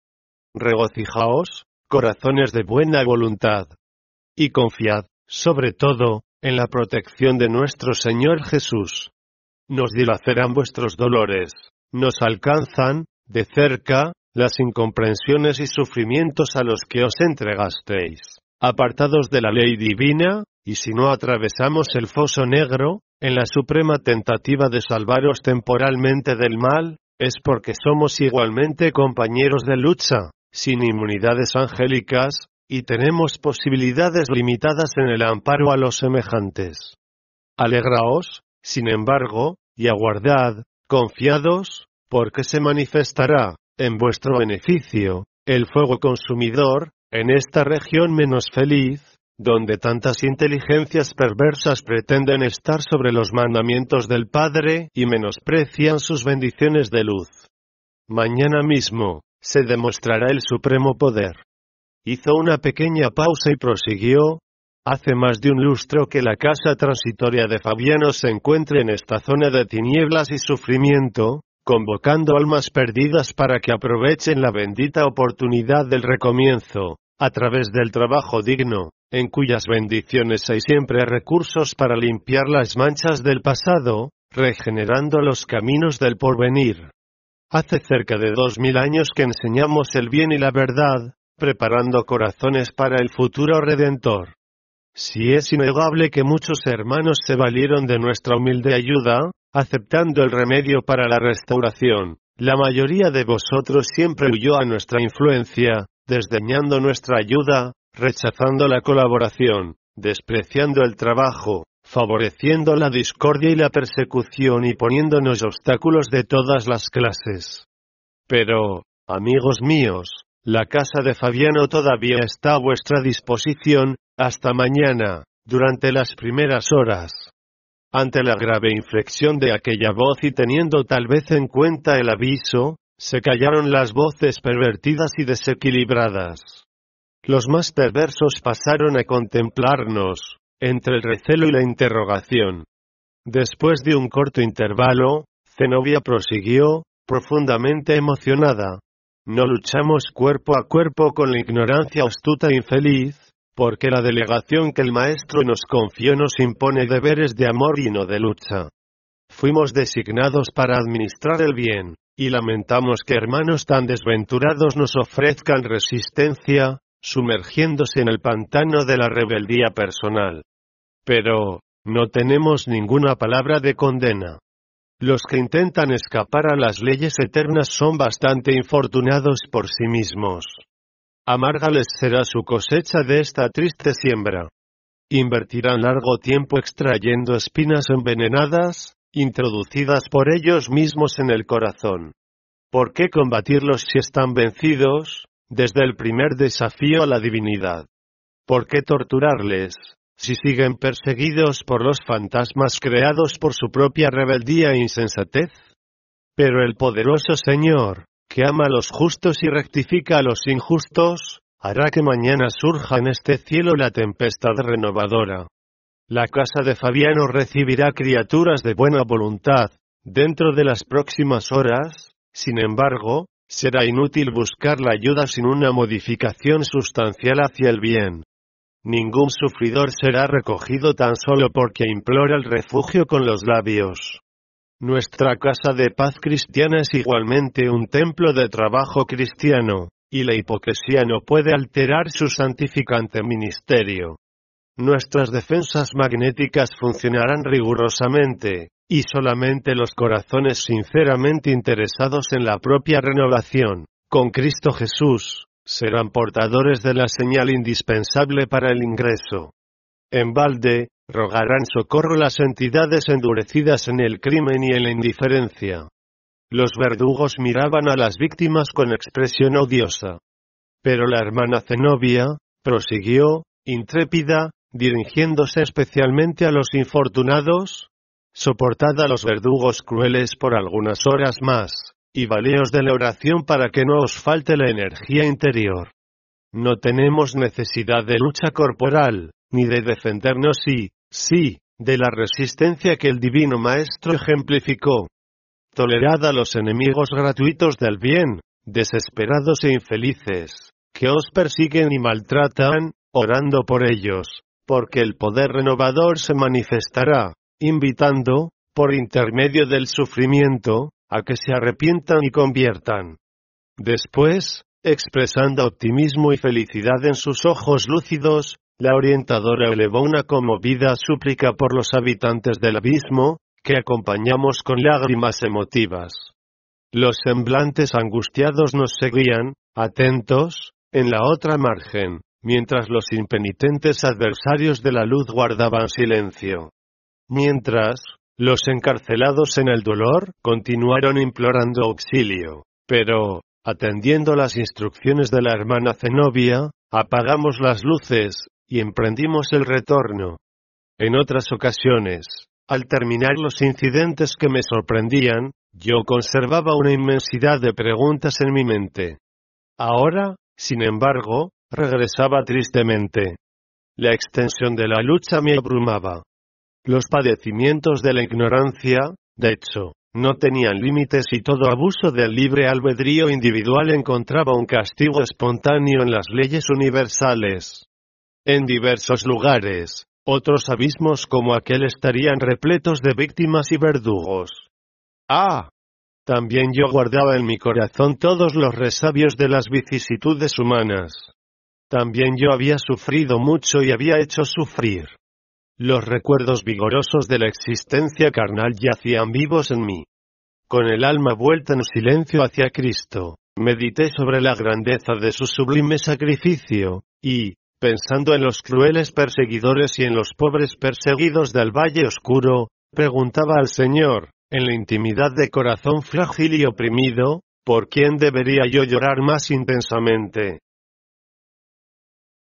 regocijaos, corazones de buena voluntad, y confiad, sobre todo, en la protección de nuestro Señor Jesús. Nos dilaceran vuestros dolores, nos alcanzan, de cerca, las incomprensiones y sufrimientos a los que os entregasteis, apartados de la ley divina, y si no atravesamos el foso negro, en la suprema tentativa de salvaros temporalmente del mal, es porque somos igualmente compañeros de lucha, sin inmunidades angélicas, y tenemos posibilidades limitadas en el amparo a los semejantes. Alegraos, sin embargo, y aguardad, confiados, porque se manifestará, en vuestro beneficio, el fuego consumidor, en esta región menos feliz, donde tantas inteligencias perversas pretenden estar sobre los mandamientos del Padre y menosprecian sus bendiciones de luz. Mañana mismo, se demostrará el supremo poder. Hizo una pequeña pausa y prosiguió: hace más de un lustro que la casa transitoria de Fabiano se encuentra en esta zona de tinieblas y sufrimiento, convocando almas perdidas para que aprovechen la bendita oportunidad del recomienzo, a través del trabajo digno, en cuyas bendiciones hay siempre recursos para limpiar las manchas del pasado, regenerando los caminos del porvenir. Hace cerca de dos mil años que enseñamos el bien y la verdad, preparando corazones para el futuro redentor. Si es innegable que muchos hermanos se valieron de nuestra humilde ayuda, aceptando el remedio para la restauración, la mayoría de vosotros siempre huyó a nuestra influencia, desdeñando nuestra ayuda, rechazando la colaboración, despreciando el trabajo, favoreciendo la discordia y la persecución y poniéndonos obstáculos de todas las clases. Pero, amigos míos, la casa de Fabiano todavía está a vuestra disposición. Hasta mañana. durante las primeras horas. Ante la grave inflexión de aquella voz y teniendo tal vez en cuenta el aviso, se callaron las voces pervertidas y desequilibradas. Los más perversos pasaron a contemplarnos, entre el recelo y la interrogación. Después de un corto intervalo, Zenobia prosiguió, profundamente emocionada. No luchamos cuerpo a cuerpo con la ignorancia astuta e infeliz, porque la delegación que el Maestro nos confió nos impone deberes de amor y no de lucha. Fuimos designados para administrar el bien, y lamentamos que hermanos tan desventurados nos ofrezcan resistencia, sumergiéndose en el pantano de la rebeldía personal. Pero, no tenemos ninguna palabra de condena. Los que intentan escapar a las leyes eternas son bastante infortunados por sí mismos. Amarga les será su cosecha de esta triste siembra. Invertirán largo tiempo extrayendo espinas envenenadas, introducidas por ellos mismos en el corazón. ¿Por qué combatirlos si están vencidos, desde el primer desafío a la divinidad? ¿Por qué torturarles, si siguen perseguidos por los fantasmas creados por su propia rebeldía e insensatez? Pero el poderoso Señor, que ama a los justos y rectifica a los injustos, hará que mañana surja en este cielo la tempestad renovadora. La casa de Fabiano recibirá criaturas de buena voluntad, dentro de las próximas horas. Sin embargo, será inútil buscar la ayuda sin una modificación sustancial hacia el bien. Ningún sufridor será recogido tan solo porque implora el refugio con los labios. Nuestra casa de paz cristiana es igualmente un templo de trabajo cristiano, y la hipocresía no puede alterar su santificante ministerio. Nuestras defensas magnéticas funcionarán rigurosamente, y solamente los corazones sinceramente interesados en la propia renovación, con Cristo Jesús, serán portadores de la señal indispensable para el ingreso. En balde, rogarán socorro las entidades endurecidas en el crimen y en la indiferencia. Los verdugos miraban a las víctimas con expresión odiosa. Pero la hermana Zenobia, prosiguió, intrépida, dirigiéndose especialmente a los infortunados, soportad a los verdugos crueles por algunas horas más, y valeos de la oración para que no os falte la energía interior. No tenemos necesidad de lucha corporal, ni de defendernos y, sí, de la resistencia que el Divino Maestro ejemplificó. Tolerad a los enemigos gratuitos del bien, desesperados e infelices, que os persiguen y maltratan, orando por ellos, porque el poder renovador se manifestará, invitando, por intermedio del sufrimiento, a que se arrepientan y conviertan. Después, expresando optimismo y felicidad en sus ojos lúcidos, la orientadora elevó una conmovida súplica por los habitantes del abismo, que acompañamos con lágrimas emotivas. Los semblantes angustiados nos seguían, atentos, en la otra margen, mientras los impenitentes adversarios de la luz guardaban silencio. Mientras, los encarcelados en el dolor continuaron implorando auxilio, pero, atendiendo las instrucciones de la hermana Zenobia, apagamos las luces, y emprendimos el retorno. En otras ocasiones, al terminar los incidentes que me sorprendían, yo conservaba una inmensidad de preguntas en mi mente. Ahora, sin embargo, regresaba tristemente. La extensión de la lucha me abrumaba. Los padecimientos de la ignorancia, de hecho, no tenían límites y todo abuso del libre albedrío individual encontraba un castigo espontáneo en las leyes universales. En diversos lugares, otros abismos como aquel estarían repletos de víctimas y verdugos. ¡Ah! También yo guardaba en mi corazón todos los resabios de las vicisitudes humanas. También yo había sufrido mucho y había hecho sufrir. Los recuerdos vigorosos de la existencia carnal yacían vivos en mí. Con el alma vuelta en silencio hacia Cristo, medité sobre la grandeza de su sublime sacrificio, y, pensando en los crueles perseguidores y en los pobres perseguidos del valle oscuro, preguntaba al Señor, en la intimidad de corazón frágil y oprimido, ¿por quién debería yo llorar más intensamente?